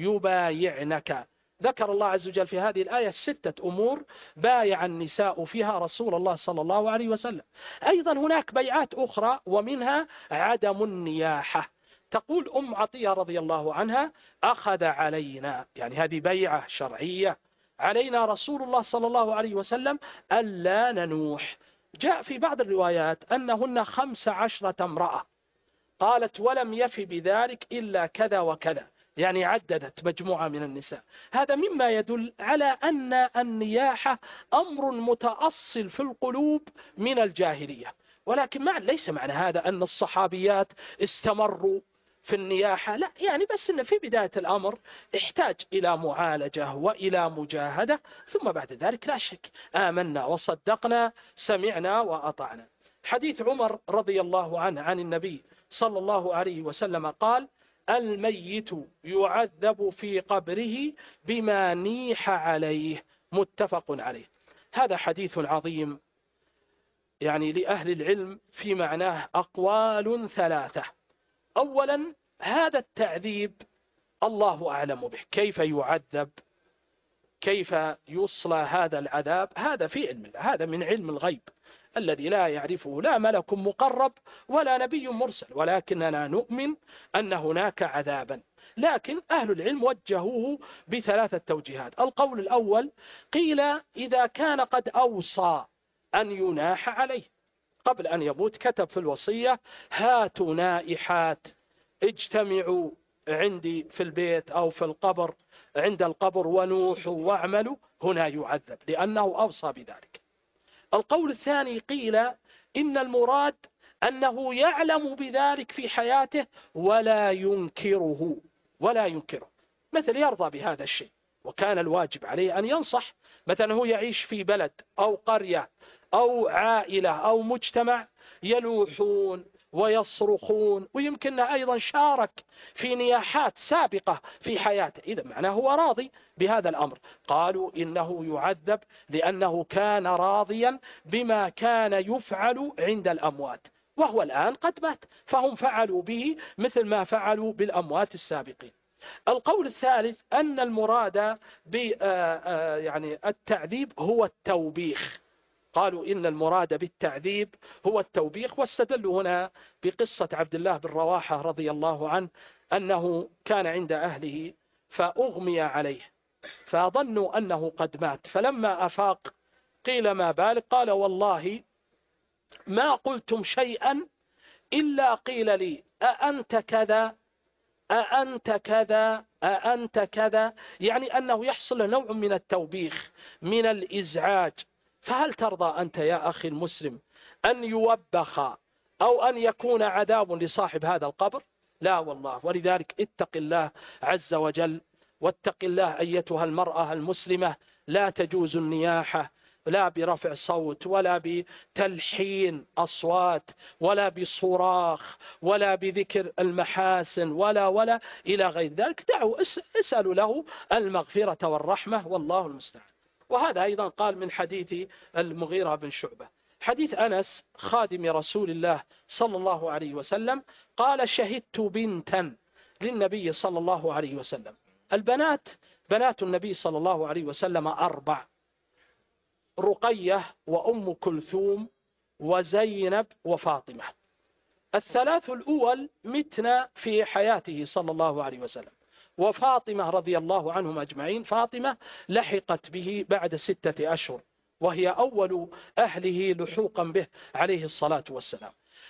يبايعنك. ذكر الله عز وجل في هذه الآية ستة أمور بايع النساء فيها رسول الله صلى الله عليه وسلم. أيضا هناك بيعات أخرى، ومنها عدم النياحة. تقول أم عطية رضي الله عنها: أخذ علينا، يعني هذه بيعة شرعية، علينا رسول الله صلى الله عليه وسلم ألا ننوح. جاء في بعض الروايات أنهن خمس عشرة امرأة، قالت: ولم يف بذلك إلا كذا وكذا، يعني عددت مجموعة من النساء. هذا مما يدل على أن النياحة أمر متأصل في القلوب من الجاهلية. ولكن مع ليس معنى هذا أن الصحابيات استمروا في النياحة، لا، يعني بس إن في بداية الأمر احتاج إلى معالجة وإلى مجاهدة، ثم بعد ذلك لا شك آمنا وصدقنا، سمعنا وأطعنا. حديث عمر رضي الله عنه عن النبي صلى الله عليه وسلم قال: الميت يعذب في قبره بما نيح عليه، متفق عليه. هذا حديث عظيم، يعني لأهل العلم في معناه أقوال ثلاثة. أولا، هذا التعذيب الله أعلم به، كيف يعذب، كيف يصلى هذا العذاب، هذا في علم الله، هذا من علم الغيب الذي لا يعرفه لا ملك مقرب ولا نبي مرسل، ولكننا نؤمن أن هناك عذابا. لكن أهل العلم وجهوه بثلاثة توجيهات. القول الأول، قيل إذا كان قد أوصى أن يناح عليه قبل أن يموت، كتب في الوصية: هاتوا نائحات، اجتمعوا عندي في البيت أو في القبر عند القبر ونوحوا واعملوا، هنا يعذب لأنه أوصى بذلك. القول الثاني، قيل إن المراد أنه يعلم بذلك في حياته ولا ينكره ولا ينكره مثل يرضى بهذا الشيء، وكان الواجب عليه أن ينصح. مثلا هو يعيش في بلد أو قرية أو عائلة أو مجتمع يلوحون ويصرخون، ويمكن أيضا شارك في نياحات سابقة في حياته، إذا معناه هو راضي بهذا الأمر. قالوا إنه يعذب لأنه كان راضيا بما كان يفعل عند الأموات، وهو الآن قد مات، فهم فعلوا به مثل ما فعلوا بالأموات السابقين. القول الثالث أن المراد ب يعني التعذيب هو التوبيخ، قالوا إن المراد بالتعذيب هو التوبيخ، واستدلوا هنا بقصة عبد الله بن رواحة رضي الله عنه أنه كان عند أهله فأغمي عليه فظنوا أنه قد مات، فلما أفاق قيل: ما بالك؟ قال: والله ما قلتم شيئا إلا قيل لي أأنت كذا أأنت كذا أأنت كذا، يعني أنه يحصل له نوع من التوبيخ من الإزعاج. فهل ترضى أنت يا أخي المسلم أن يوبخ أو أن يكون عذاب لصاحب هذا القبر؟ لا والله. ولذلك اتق الله عز وجل، واتق الله أيتها المرأة المسلمة، لا تجوز النياحة، لا برفع صوت ولا بتلحين أصوات ولا بصراخ ولا بذكر المحاسن ولا ولا إلى غير ذلك. دعوا اسألوا له المغفرة والرحمة، والله المستعان. وهذا أيضا قال من حديث المغيرة بن شعبة. حديث أنس خادم رسول الله صلى الله عليه وسلم قال: شهدت بنتا للنبي صلى الله عليه وسلم. البنات بنات النبي صلى الله عليه وسلم أربع: رقية وأم كلثوم وزينب وفاطمة. الثلاث الأول متنا في حياته صلى الله عليه وسلم، وفاطمة رضي الله عنهم أجمعين، فاطمة لحقت به بعد ستة أشهر، وهي أول أهله لحوقا به عليه الصلاة والسلام.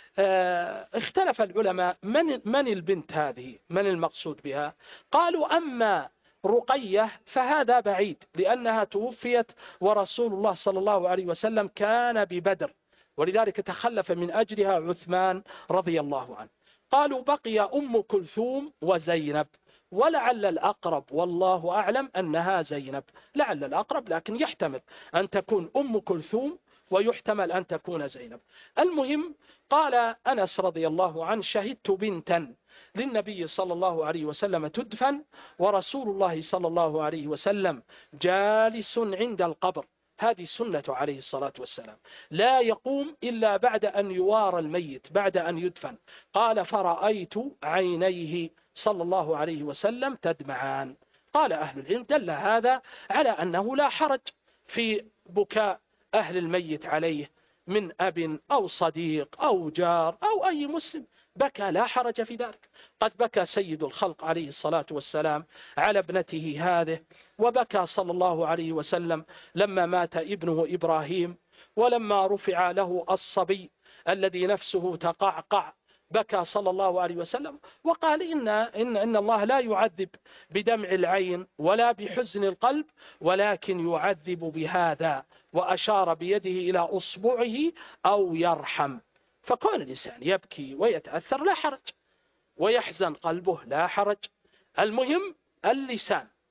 اختلف العلماء من, من البنت هذه، من المقصود بها؟ قالوا: أما رقية فهذا بعيد لأنها توفيت ورسول الله صلى الله عليه وسلم كان ببدر، ولذلك تخلف من أجلها عثمان رضي الله عنه. قالوا: بقي أم كلثوم وزينب، ولعل الأقرب والله أعلم أنها زينب، لعل الأقرب، لكن يحتمل أن تكون أم كلثوم ويحتمل أن تكون زينب. المهم، قال أنس رضي الله عنه: شهدت بنتا للنبي صلى الله عليه وسلم تدفن ورسول الله صلى الله عليه وسلم جالس عند القبر. هذه سنة عليه الصلاة والسلام، لا يقوم إلا بعد أن يوارى الميت، بعد أن يدفن. قال: فرأيت عينيه صلى الله عليه وسلم تدمعان. قال أهل العلم: دل هذا على أنه لا حرج في بكاء أهل الميت عليه من أب أو صديق أو جار أو أي مسلم، بكى لا حرج في ذلك. قد بكى سيد الخلق عليه الصلاة والسلام على ابنته هذه، وبكى صلى الله عليه وسلم لما مات ابنه إبراهيم، ولما رفع له الصبي الذي نفسه تقعقع بكى صلى الله عليه وسلم، وقال إن, إن, إن الله لا يعذب بدمع العين ولا بحزن القلب، ولكن يعذب بهذا، وأشار بيده إلى أصبعه أو يرحم. فكون الإنسان يبكي ويتأثر لا حرج، ويحزن قلبه لا حرج، المهم اللسان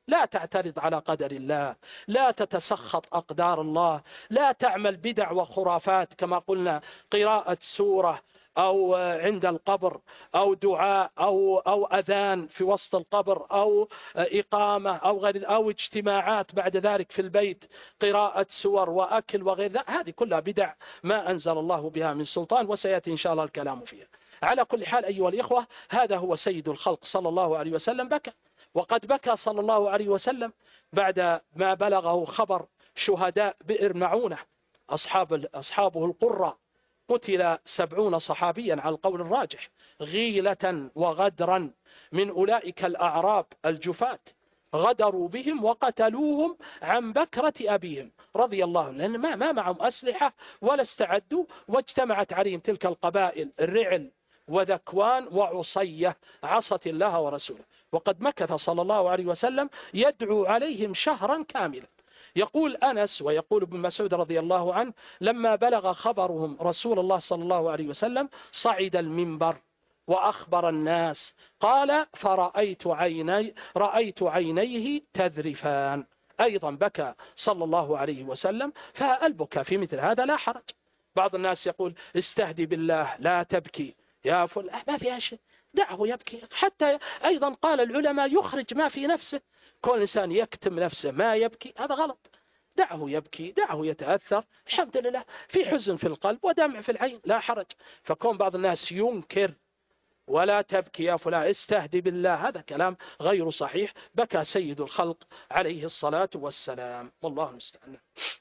لا تعترض على قدر الله، لا تتسخط أقدار الله، لا تعمل بدع وخرافات كما قلنا قراءة سورة أو عند القبر أو دعاء أو أو أذان في وسط القبر أو إقامة أو غير أو اجتماعات بعد ذلك في البيت قراءة سور وأكل وغير ذلك. هذه كلها بدع ما أنزل الله بها من سلطان، وسيأتي إن شاء الله الكلام فيها. على كل حال أيها الإخوة، هذا هو سيد الخلق صلى الله عليه وسلم بكى، وقد بكى صلى الله عليه وسلم بعد ما بلغه خبر شهداء بئر معونة أصحاب أصحابه القرى، قتل سبعون صحابيا على القول الراجح غيلة وغدرا من أولئك الأعراب الجفاة، غدروا بهم وقتلوهم عن بكرة أبيهم رضي الله عنه، لأن ما, ما معهم أسلحة ولا استعدوا، واجتمعت عليهم تلك القبائل الرعل وذكوان وعصية عصت الله ورسوله، وقد مكث صلى الله عليه وسلم يدعو عليهم شهرا كاملا. يقول أنس ويقول ابن مسعود رضي الله عنه لما بلغ خبرهم رسول الله صلى الله عليه وسلم صعد المنبر وأخبر الناس، قال فرأيت عيني رأيت عينيه تذرفان. أيضا بكى صلى الله عليه وسلم، فالبكى في مثل هذا لا حرج. بعض الناس يقول استهدي بالله لا تبكي يا فلان، ما فيها شيء، دعه يبكي. حتى أيضا قال العلماء يخرج ما في نفسه، كل إنسان يكتم نفسه ما يبكي هذا غلط، دعه يبكي، دعه يتأثر، الحمد لله في حزن في القلب ودمع في العين لا حرج. فكون بعض الناس ينكر ولا تبكي يا فلان استهدي بالله، هذا كلام غير صحيح. بكى سيد الخلق عليه الصلاة والسلام، والله المستعان.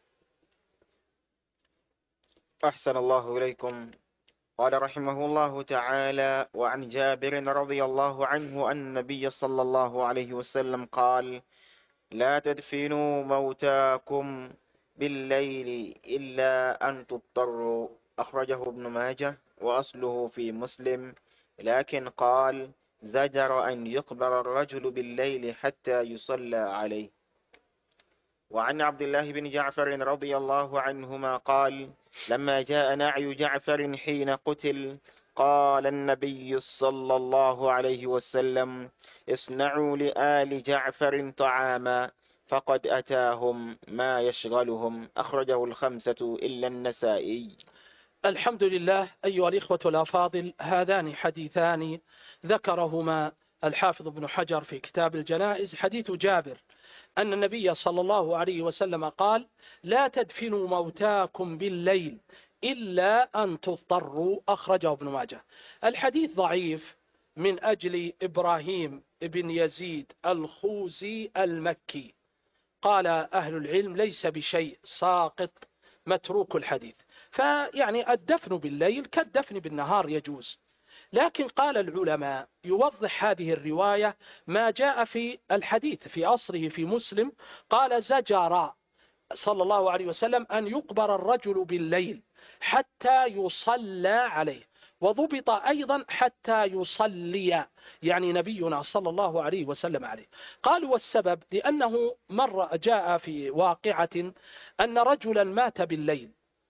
أحسن الله إليكم. قال رحمه الله تعالى: وعن جابر رضي الله عنه أن النبي صلى الله عليه وسلم قال: لا تدفنوا موتاكم بالليل إلا أن تضطروا. أخرجه ابن ماجه وأصله في مسلم، لكن قال: زجر أن يقبر الرجل بالليل حتى يصلى عليه. وعن عبد الله بن جعفر رضي الله عنهما قال: لما جاء نعي جعفر حين قتل قال النبي صلى الله عليه وسلم: اصنعوا لآل جعفر طعاما فقد أتاهم ما يشغلهم. أخرجه الخمسة إلا النسائي. الحمد لله. أيها الإخوة الأفاضل، هذان حديثان ذكرهما الحافظ ابن حجر في كتاب الجنائز. حديث جابر أن النبي صلى الله عليه وسلم قال: لا تدفنوا موتاكم بالليل إلا أن تضطروا. أخرجه ابن ماجه. الحديث ضعيف من أجل إبراهيم بن يزيد الخوزي المكي، قال أهل العلم ليس بشيء، ساقط متروك الحديث. فيعني الدفن بالليل كالدفن بالنهار يجوز، لكن قال العلماء يوضح هذه الرواية ما جاء في الحديث في أصله في مسلم، قال: زجر صلى الله عليه وسلم أن يقبر الرجل بالليل حتى يصلى عليه، وضبط أيضا حتى يصلي، يعني نبينا صلى الله عليه وسلم عليه. قالوا والسبب لأنه مر جاء في واقعة أن رجلا مات بالليل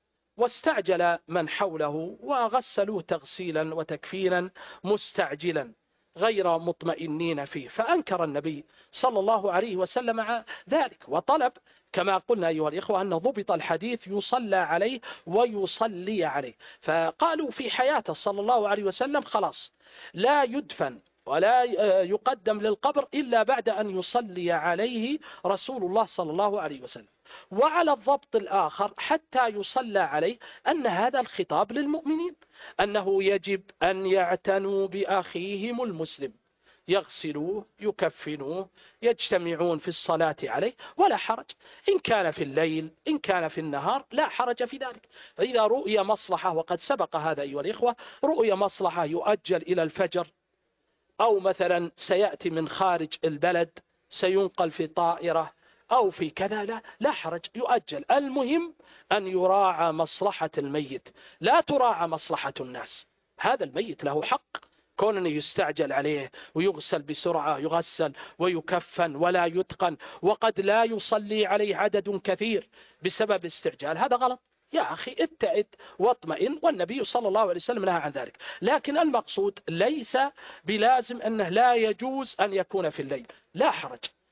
واستعجل من حوله وغسلوه تغسيلا وتكفينا مستعجلا غير مطمئنين فيه، فأنكر النبي صلى الله عليه وسلم ذلك وطلب كما قلنا أيها الإخوة أن ضبط الحديث يصلى عليه ويصلي عليه. فقالوا في حياته صلى الله عليه وسلم خلاص لا يدفن ولا يقدم للقبر إلا بعد أن يصلي عليه رسول الله صلى الله عليه وسلم. وعلى الضبط الآخر حتى يصلى عليه أن هذا الخطاب للمؤمنين، أنه يجب أن يعتنوا بأخيهم المسلم، يغسلوه يكفنوه يجتمعون في الصلاة عليه ولا حرج، إن كان في الليل إن كان في النهار لا حرج في ذلك. فإذا رؤي مصلحة، وقد سبق هذا أيها الإخوة، رؤي مصلحة يؤجل إلى الفجر، أو مثلا سيأتي من خارج البلد سينقل في طائرة أو في كذا، لا, لا حرج يؤجل. المهم أن يراعى مصلحة الميت لا تراعى مصلحة الناس. هذا الميت له حق، كون أنه يستعجل عليه ويغسل بسرعة، يغسل ويكفن ولا يتقن، وقد لا يصلي عليه عدد كثير بسبب استعجال، هذا غلط. يا أخي اتئد واطمئن، والنبي صلى الله عليه وسلم نهى عن ذلك. لكن المقصود ليس بلازم أنه لا يجوز أن يكون في الليل، لا حرج.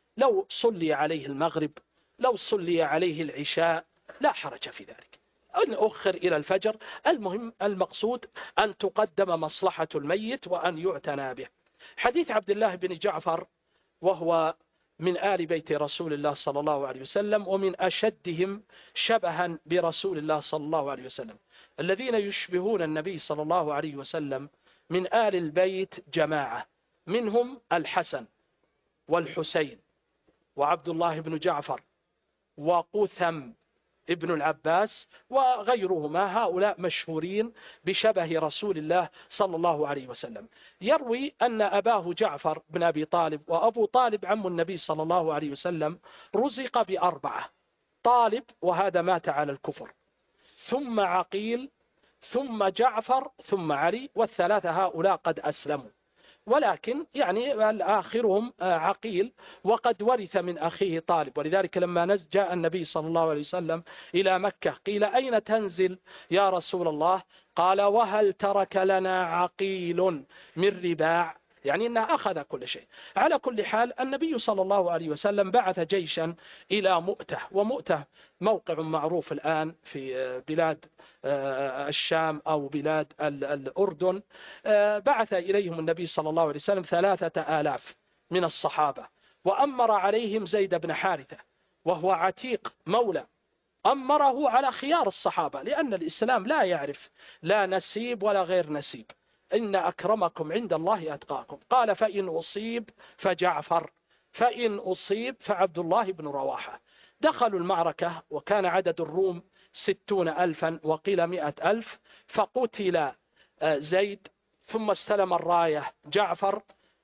لو صلي عليه المغرب، لو صلي عليه العشاء، لا حرج في ذلك، أن أخر إلى الفجر. المهم المقصود أن تقدم مصلحة الميت وأن يعتنى به. حديث عبد الله بن جعفر، وهو من آل بيت رسول الله صلى الله عليه وسلم، ومن أشدهم شبها برسول الله صلى الله عليه وسلم. الذين يشبهون النبي صلى الله عليه وسلم من آل البيت جماعة، منهم الحسن والحسين وعبد الله بن جعفر وقثم ابن العباس وغيرهما، هؤلاء مشهورين بشبه رسول الله صلى الله عليه وسلم. يروي أن أباه جعفر بن أبي طالب، وأبو طالب عم النبي صلى الله عليه وسلم، رزق بأربعة: طالب وهذا مات على الكفر، ثم عقيل، ثم جعفر، ثم علي، والثلاثة هؤلاء قد أسلموا، ولكن يعني آخرهم عقيل، وقد ورث من أخيه طالب. ولذلك لما جاء النبي صلى الله عليه وسلم إلى مكة قيل: أين تنزل يا رسول الله؟ قال: وهل ترك لنا عقيل من رباع؟ يعني أنه أخذ كل شيء. على كل حال النبي صلى الله عليه وسلم بعث جيشا إلى مؤتة، ومؤتة موقع معروف الآن في بلاد الشام أو بلاد الأردن. بعث إليهم النبي صلى الله عليه وسلم ثلاثة آلاف من الصحابة، وأمر عليهم زيد بن حارثة، وهو عتيق مولى، أمره على خيار الصحابة، لأن الإسلام لا يعرف لا نسيب ولا غير نسيب، إن أكرمكم عند الله أتقاكم. قال: فإن أصيب فجعفر، فإن أصيب فعبد الله بن رواحة. دخلوا المعركة وكان عدد الروم ستون ألفا وقيل مئة ألف، فقتل زيد، ثم استلم الراية جعفر،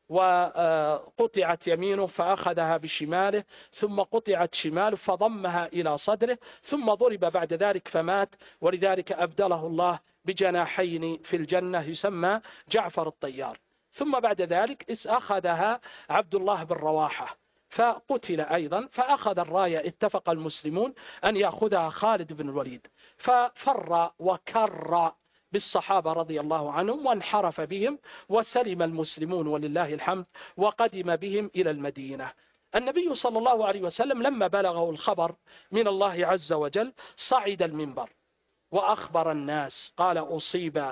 وقطعت يمينه فأخذها بشماله، ثم قطعت شماله فضمها إلى صدره، ثم ضرب بعد ذلك فمات، ولذلك أبدله الله بجناحين في الجنة يسمى جعفر الطيار. ثم بعد ذلك أخذها عبد الله بن رواحة فقتل أيضا، فأخذ الراية. اتفق المسلمون أن يأخذها خالد بن الوليد، ففر وكر بالصحابة رضي الله عنهم وانحرف بهم، وسلم المسلمون ولله الحمد، وقدم بهم إلى المدينة. النبي صلى الله عليه وسلم لما بلغه الخبر من الله عز وجل صعد المنبر وأخبر الناس، قال: أصيب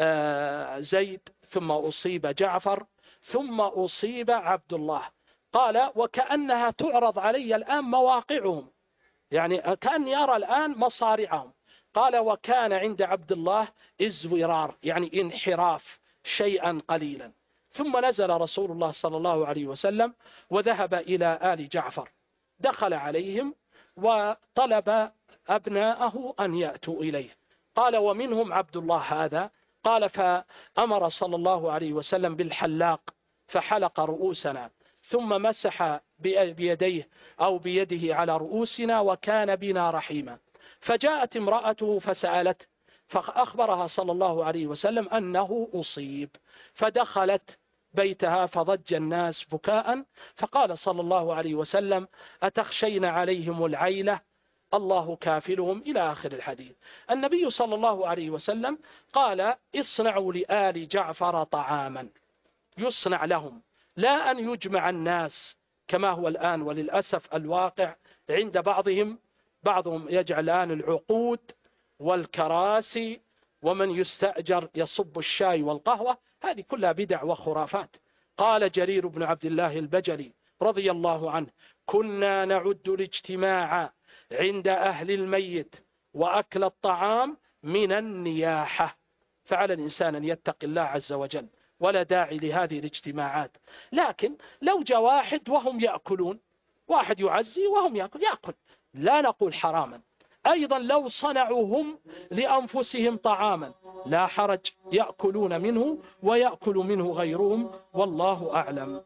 زيد، ثم أصيب جعفر، ثم أصيب عبد الله. قال: وكأنها تعرض علي الآن مواقعهم، يعني كأني أرى الآن مصارعهم. قال: وكان عند عبد الله ازورار، يعني انحراف شيئا قليلا. ثم نزل رسول الله صلى الله عليه وسلم وذهب إلى آل جعفر، دخل عليهم وطلب أبناءه أن يأتوا إليه. قال: ومنهم عبد الله هذا. قال: فأمر صلى الله عليه وسلم بالحلاق فحلق رؤوسنا، ثم مسح بيديه أو بيده على رؤوسنا، وكان بنا رحيما. فجاءت امرأته فسألت، فأخبرها صلى الله عليه وسلم أنه أصيب، فدخلت بيتها فضج الناس بكاء، فقال صلى الله عليه وسلم: أتخشين عليهم العيلة؟ الله كافلهم، إلى آخر الحديث. النبي صلى الله عليه وسلم قال: اصنعوا لآل جعفر طعاما يصنع لهم، لا أن يجمع الناس كما هو الآن وللأسف الواقع عند بعضهم. بعضهم يجعل الآن العقود والكراسي، ومن يستأجر يصب الشاي والقهوة، هذه كلها بدع وخرافات. قال جرير بن عبد الله البجلي رضي الله عنه: كنا نعد الاجتماع عند أهل الميت وأكل الطعام من النياحة. فعلى الإنسان أن يتقي الله عز وجل، ولا داعي لهذه الاجتماعات. لكن لو جاء واحد وهم يأكلون، واحد يعزي وهم يأكل يأكل، لا نقول حراما. أيضا لو صنعوا هم لأنفسهم طعاما لا حرج، يأكلون منه ويأكل منه غيرهم، والله أعلم.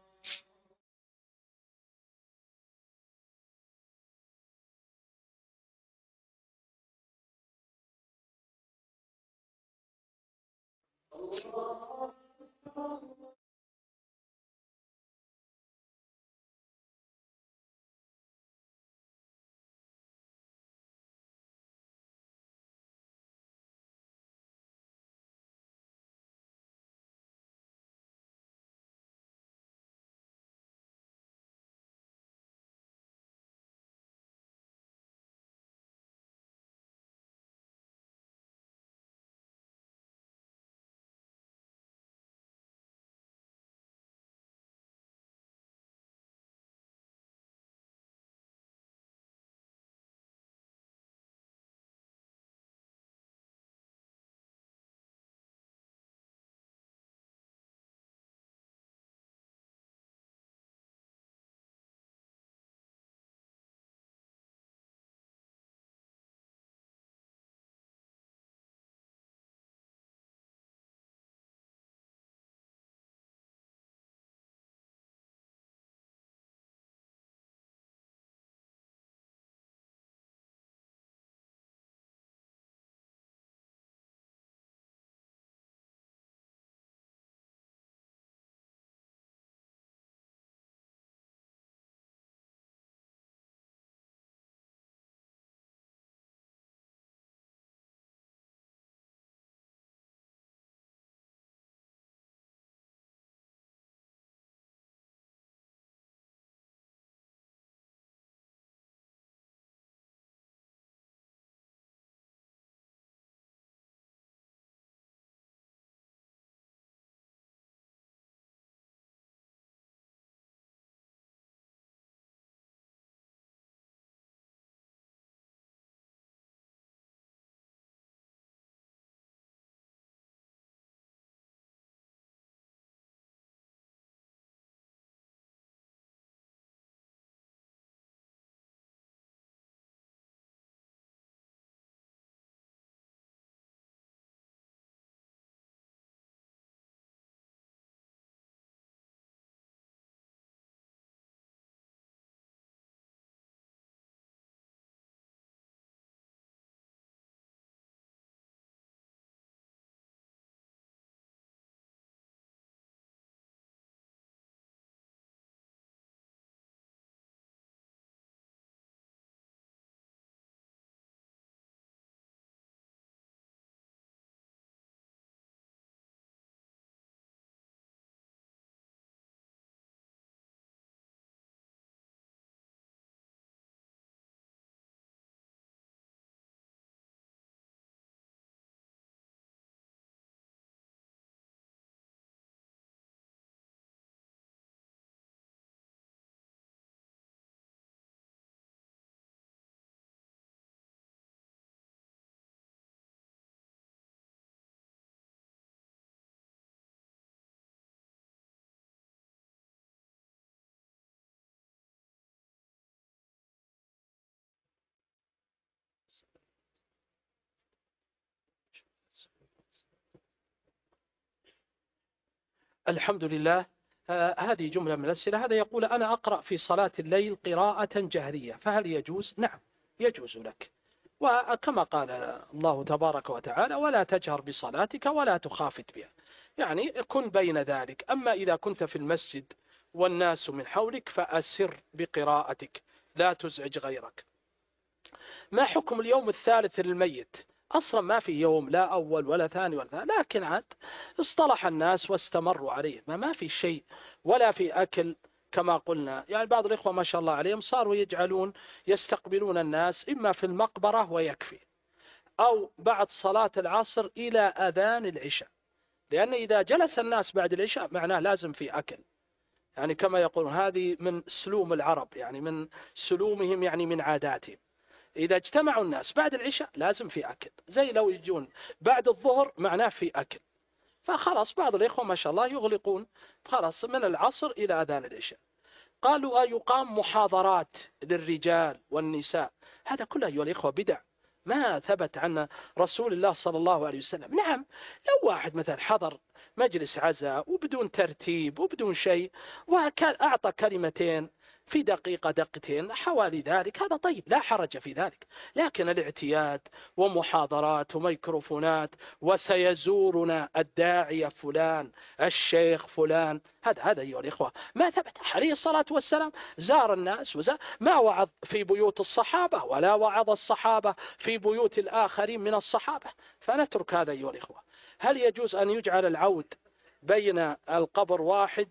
الحمد لله. آه هذه جملة من الأسئلة. هذا يقول أنا أقرأ في صلاة الليل قراءة جهرية فهل يجوز؟ نعم يجوز لك، وكما قال الله تبارك وتعالى ولا تجهر بصلاتك ولا تخافت بها، يعني كن بين ذلك. أما إذا كنت في المسجد والناس من حولك فأسر بقراءتك لا تزعج غيرك. ما حكم اليوم الثالث للميت؟ أصلا ما في يوم لا أول ولا ثاني ولا ثاني، لكن عاد اصطلح الناس واستمروا عليه، ما, ما في شيء ولا في أكل كما قلنا. يعني بعض الإخوة ما شاء الله عليهم صاروا يجعلون يستقبلون الناس إما في المقبرة ويكفي، أو بعد صلاة العصر إلى أذان العشاء، لأن إذا جلس الناس بعد العشاء معناه لازم في أكل، يعني كما يقولون هذه من سلوم العرب، يعني من سلومهم، يعني من عاداتهم. إذا اجتمعوا الناس بعد العشاء لازم في أكل، زي لو يجون بعد الظهر معناه في أكل. فخلاص بعض الإخوة ما شاء الله يغلقون خلاص من العصر إلى أذان العشاء. قالوا يقام محاضرات للرجال والنساء، هذا كله أيها الإخوة بدع ما ثبت عن رسول الله صلى الله عليه وسلم. نعم لو واحد مثلا حضر مجلس عزاء وبدون ترتيب وبدون شيء وأعطى كلمتين في دقيقة دقيقتين حوالي ذلك، هذا طيب لا حرج في ذلك. لكن الاعتياد ومحاضرات وميكروفونات وسيزورنا الداعية فلان الشيخ فلان، هذا هذا أيها الإخوة ما ثبت. عليه الصلاة والسلام زار الناس وزار، ما وعظ في بيوت الصحابة ولا وعظ الصحابة في بيوت الآخرين من الصحابة، فنترك هذا أيها الإخوة. هل يجوز أن يجعل العود بين القبر واحد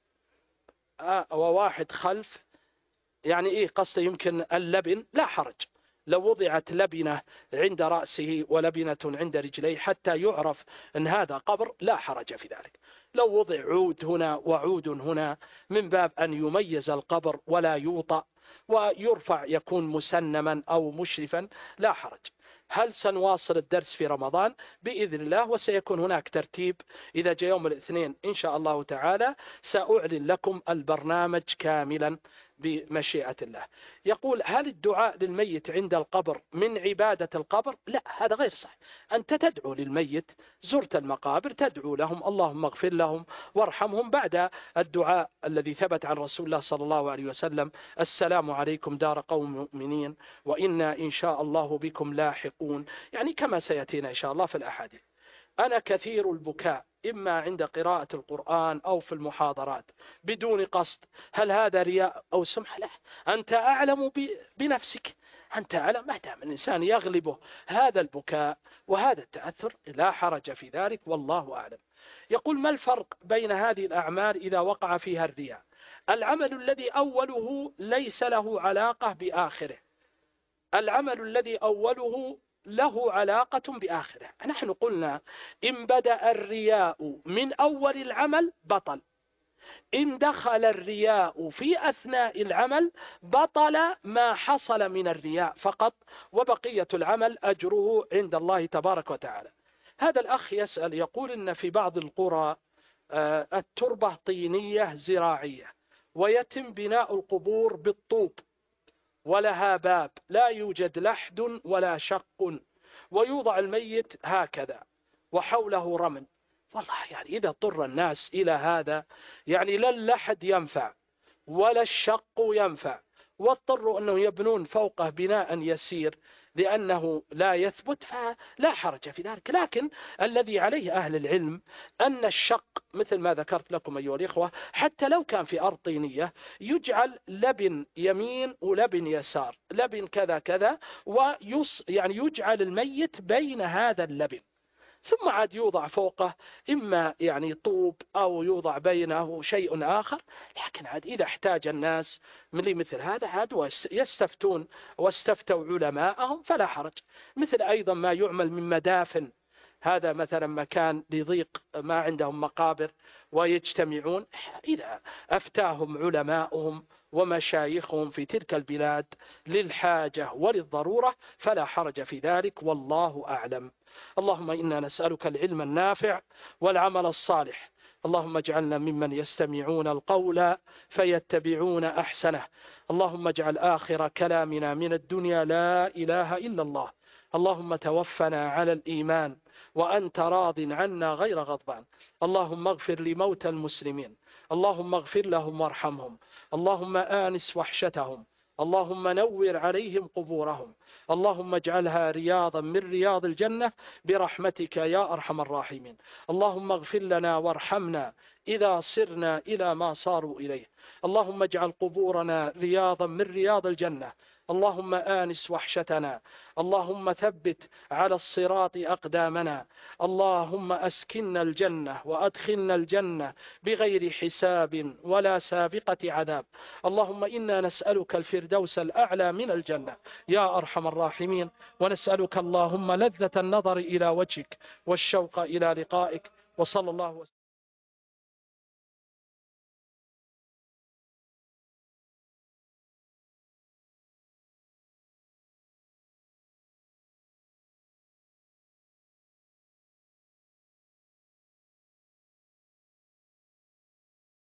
وواحد خلف؟ يعني إيه قصده؟ يمكن اللبن لا حرج لو وضعت لبنة عند رأسه ولبنة عند رجليه حتى يعرف أن هذا قبر لا حرج في ذلك. لو وضع عود هنا وعود هنا من باب أن يميز القبر ولا يوطأ ويرفع يكون مسنما أو مشرفا لا حرج. هل سنواصل الدرس في رمضان؟ بإذن الله، وسيكون هناك ترتيب إذا جاء يوم الاثنين إن شاء الله تعالى سأعلن لكم البرنامج كاملا بمشيئة الله. يقول هل الدعاء للميت عند القبر من عبادة القبر؟ لا، هذا غير صح. أنت تدعو للميت، زرت المقابر تدعو لهم اللهم اغفر لهم وارحمهم بعد الدعاء الذي ثبت عن رسول الله صلى الله عليه وسلم السلام عليكم دار قوم مؤمنين وإنا إن شاء الله بكم لاحقون، يعني كما سيأتينا إن شاء الله في الأحاديث. أنا كثير البكاء إما عند قراءة القرآن أو في المحاضرات بدون قصد، هل هذا رياء أو سمح؟ له أنت أعلم بنفسك، أنت أعلم. ما دام الإنسان يغلبه هذا البكاء وهذا التأثر لا حرج في ذلك والله أعلم. يقول ما الفرق بين هذه الأعمال إذا وقع فيها الرياء؟ العمل الذي أوله ليس له علاقة بآخره، العمل الذي أوله له علاقة بآخره. نحن قلنا إن بدأ الرياء من أول العمل بطل، إن دخل الرياء في أثناء العمل بطل ما حصل من الرياء فقط، وبقية العمل أجره عند الله تبارك وتعالى. هذا الأخ يسأل يقول إن في بعض القرى التربة طينية زراعية ويتم بناء القبور بالطوب ولها باب لا يوجد لحد ولا شق، ويوضع الميت هكذا وحوله رمل. والله يعني إذا اضطر الناس إلى هذا يعني لا اللحد ينفع ولا الشق ينفع، واضطروا أنه يبنون فوقه بناء يسير لأنه لا يثبت، فلا حرج في ذلك. لكن الذي عليه أهل العلم أن الشق مثل ما ذكرت لكم أيها الإخوة حتى لو كان في أرض طينية يجعل لبن يمين ولبن يسار، لبن كذا كذا، ويص يعني يجعل الميت بين هذا اللبن، ثم عاد يوضع فوقه إما يعني طوب أو يوضع بينه شيء آخر. لكن عاد إذا احتاج الناس من مثل هذا عاد يستفتون واستفتوا علماءهم فلا حرج. مثل أيضا ما يعمل من مدافن، هذا مثلا مكان لضيق ما عندهم مقابر ويجتمعون، إذا أفتاهم علماؤهم ومشايخهم في تلك البلاد للحاجة وللضرورة فلا حرج في ذلك والله أعلم. اللهم إنا نسألك العلم النافع والعمل الصالح، اللهم اجعلنا ممن يستمعون القول فيتبعون أحسنه، اللهم اجعل آخر كلامنا من الدنيا لا إله إلا الله، اللهم توفنا على الإيمان وأنت راض عنا غير غضبان. اللهم اغفر لموتى المسلمين، اللهم اغفر لهم وارحمهم، اللهم آنس وحشتهم، اللهم نور عليهم قبورهم، اللهم اجعلها رياضا من رياض الجنة برحمتك يا أرحم الراحمين. اللهم اغفر لنا وارحمنا إذا صرنا إلى ما صاروا إليه. اللهم اجعل قبورنا رياضا من رياض الجنة. اللهم آنس وحشتنا، اللهم ثبت على الصراط أقدامنا، اللهم أسكننا الجنة وأدخلنا الجنة بغير حساب ولا سابقة عذاب. اللهم إنا نسألك الفردوس الأعلى من الجنة يا أرحم الراحمين، ونسألك اللهم لذة النظر إلى وجهك والشوق إلى لقائك. وصلى الله وسلم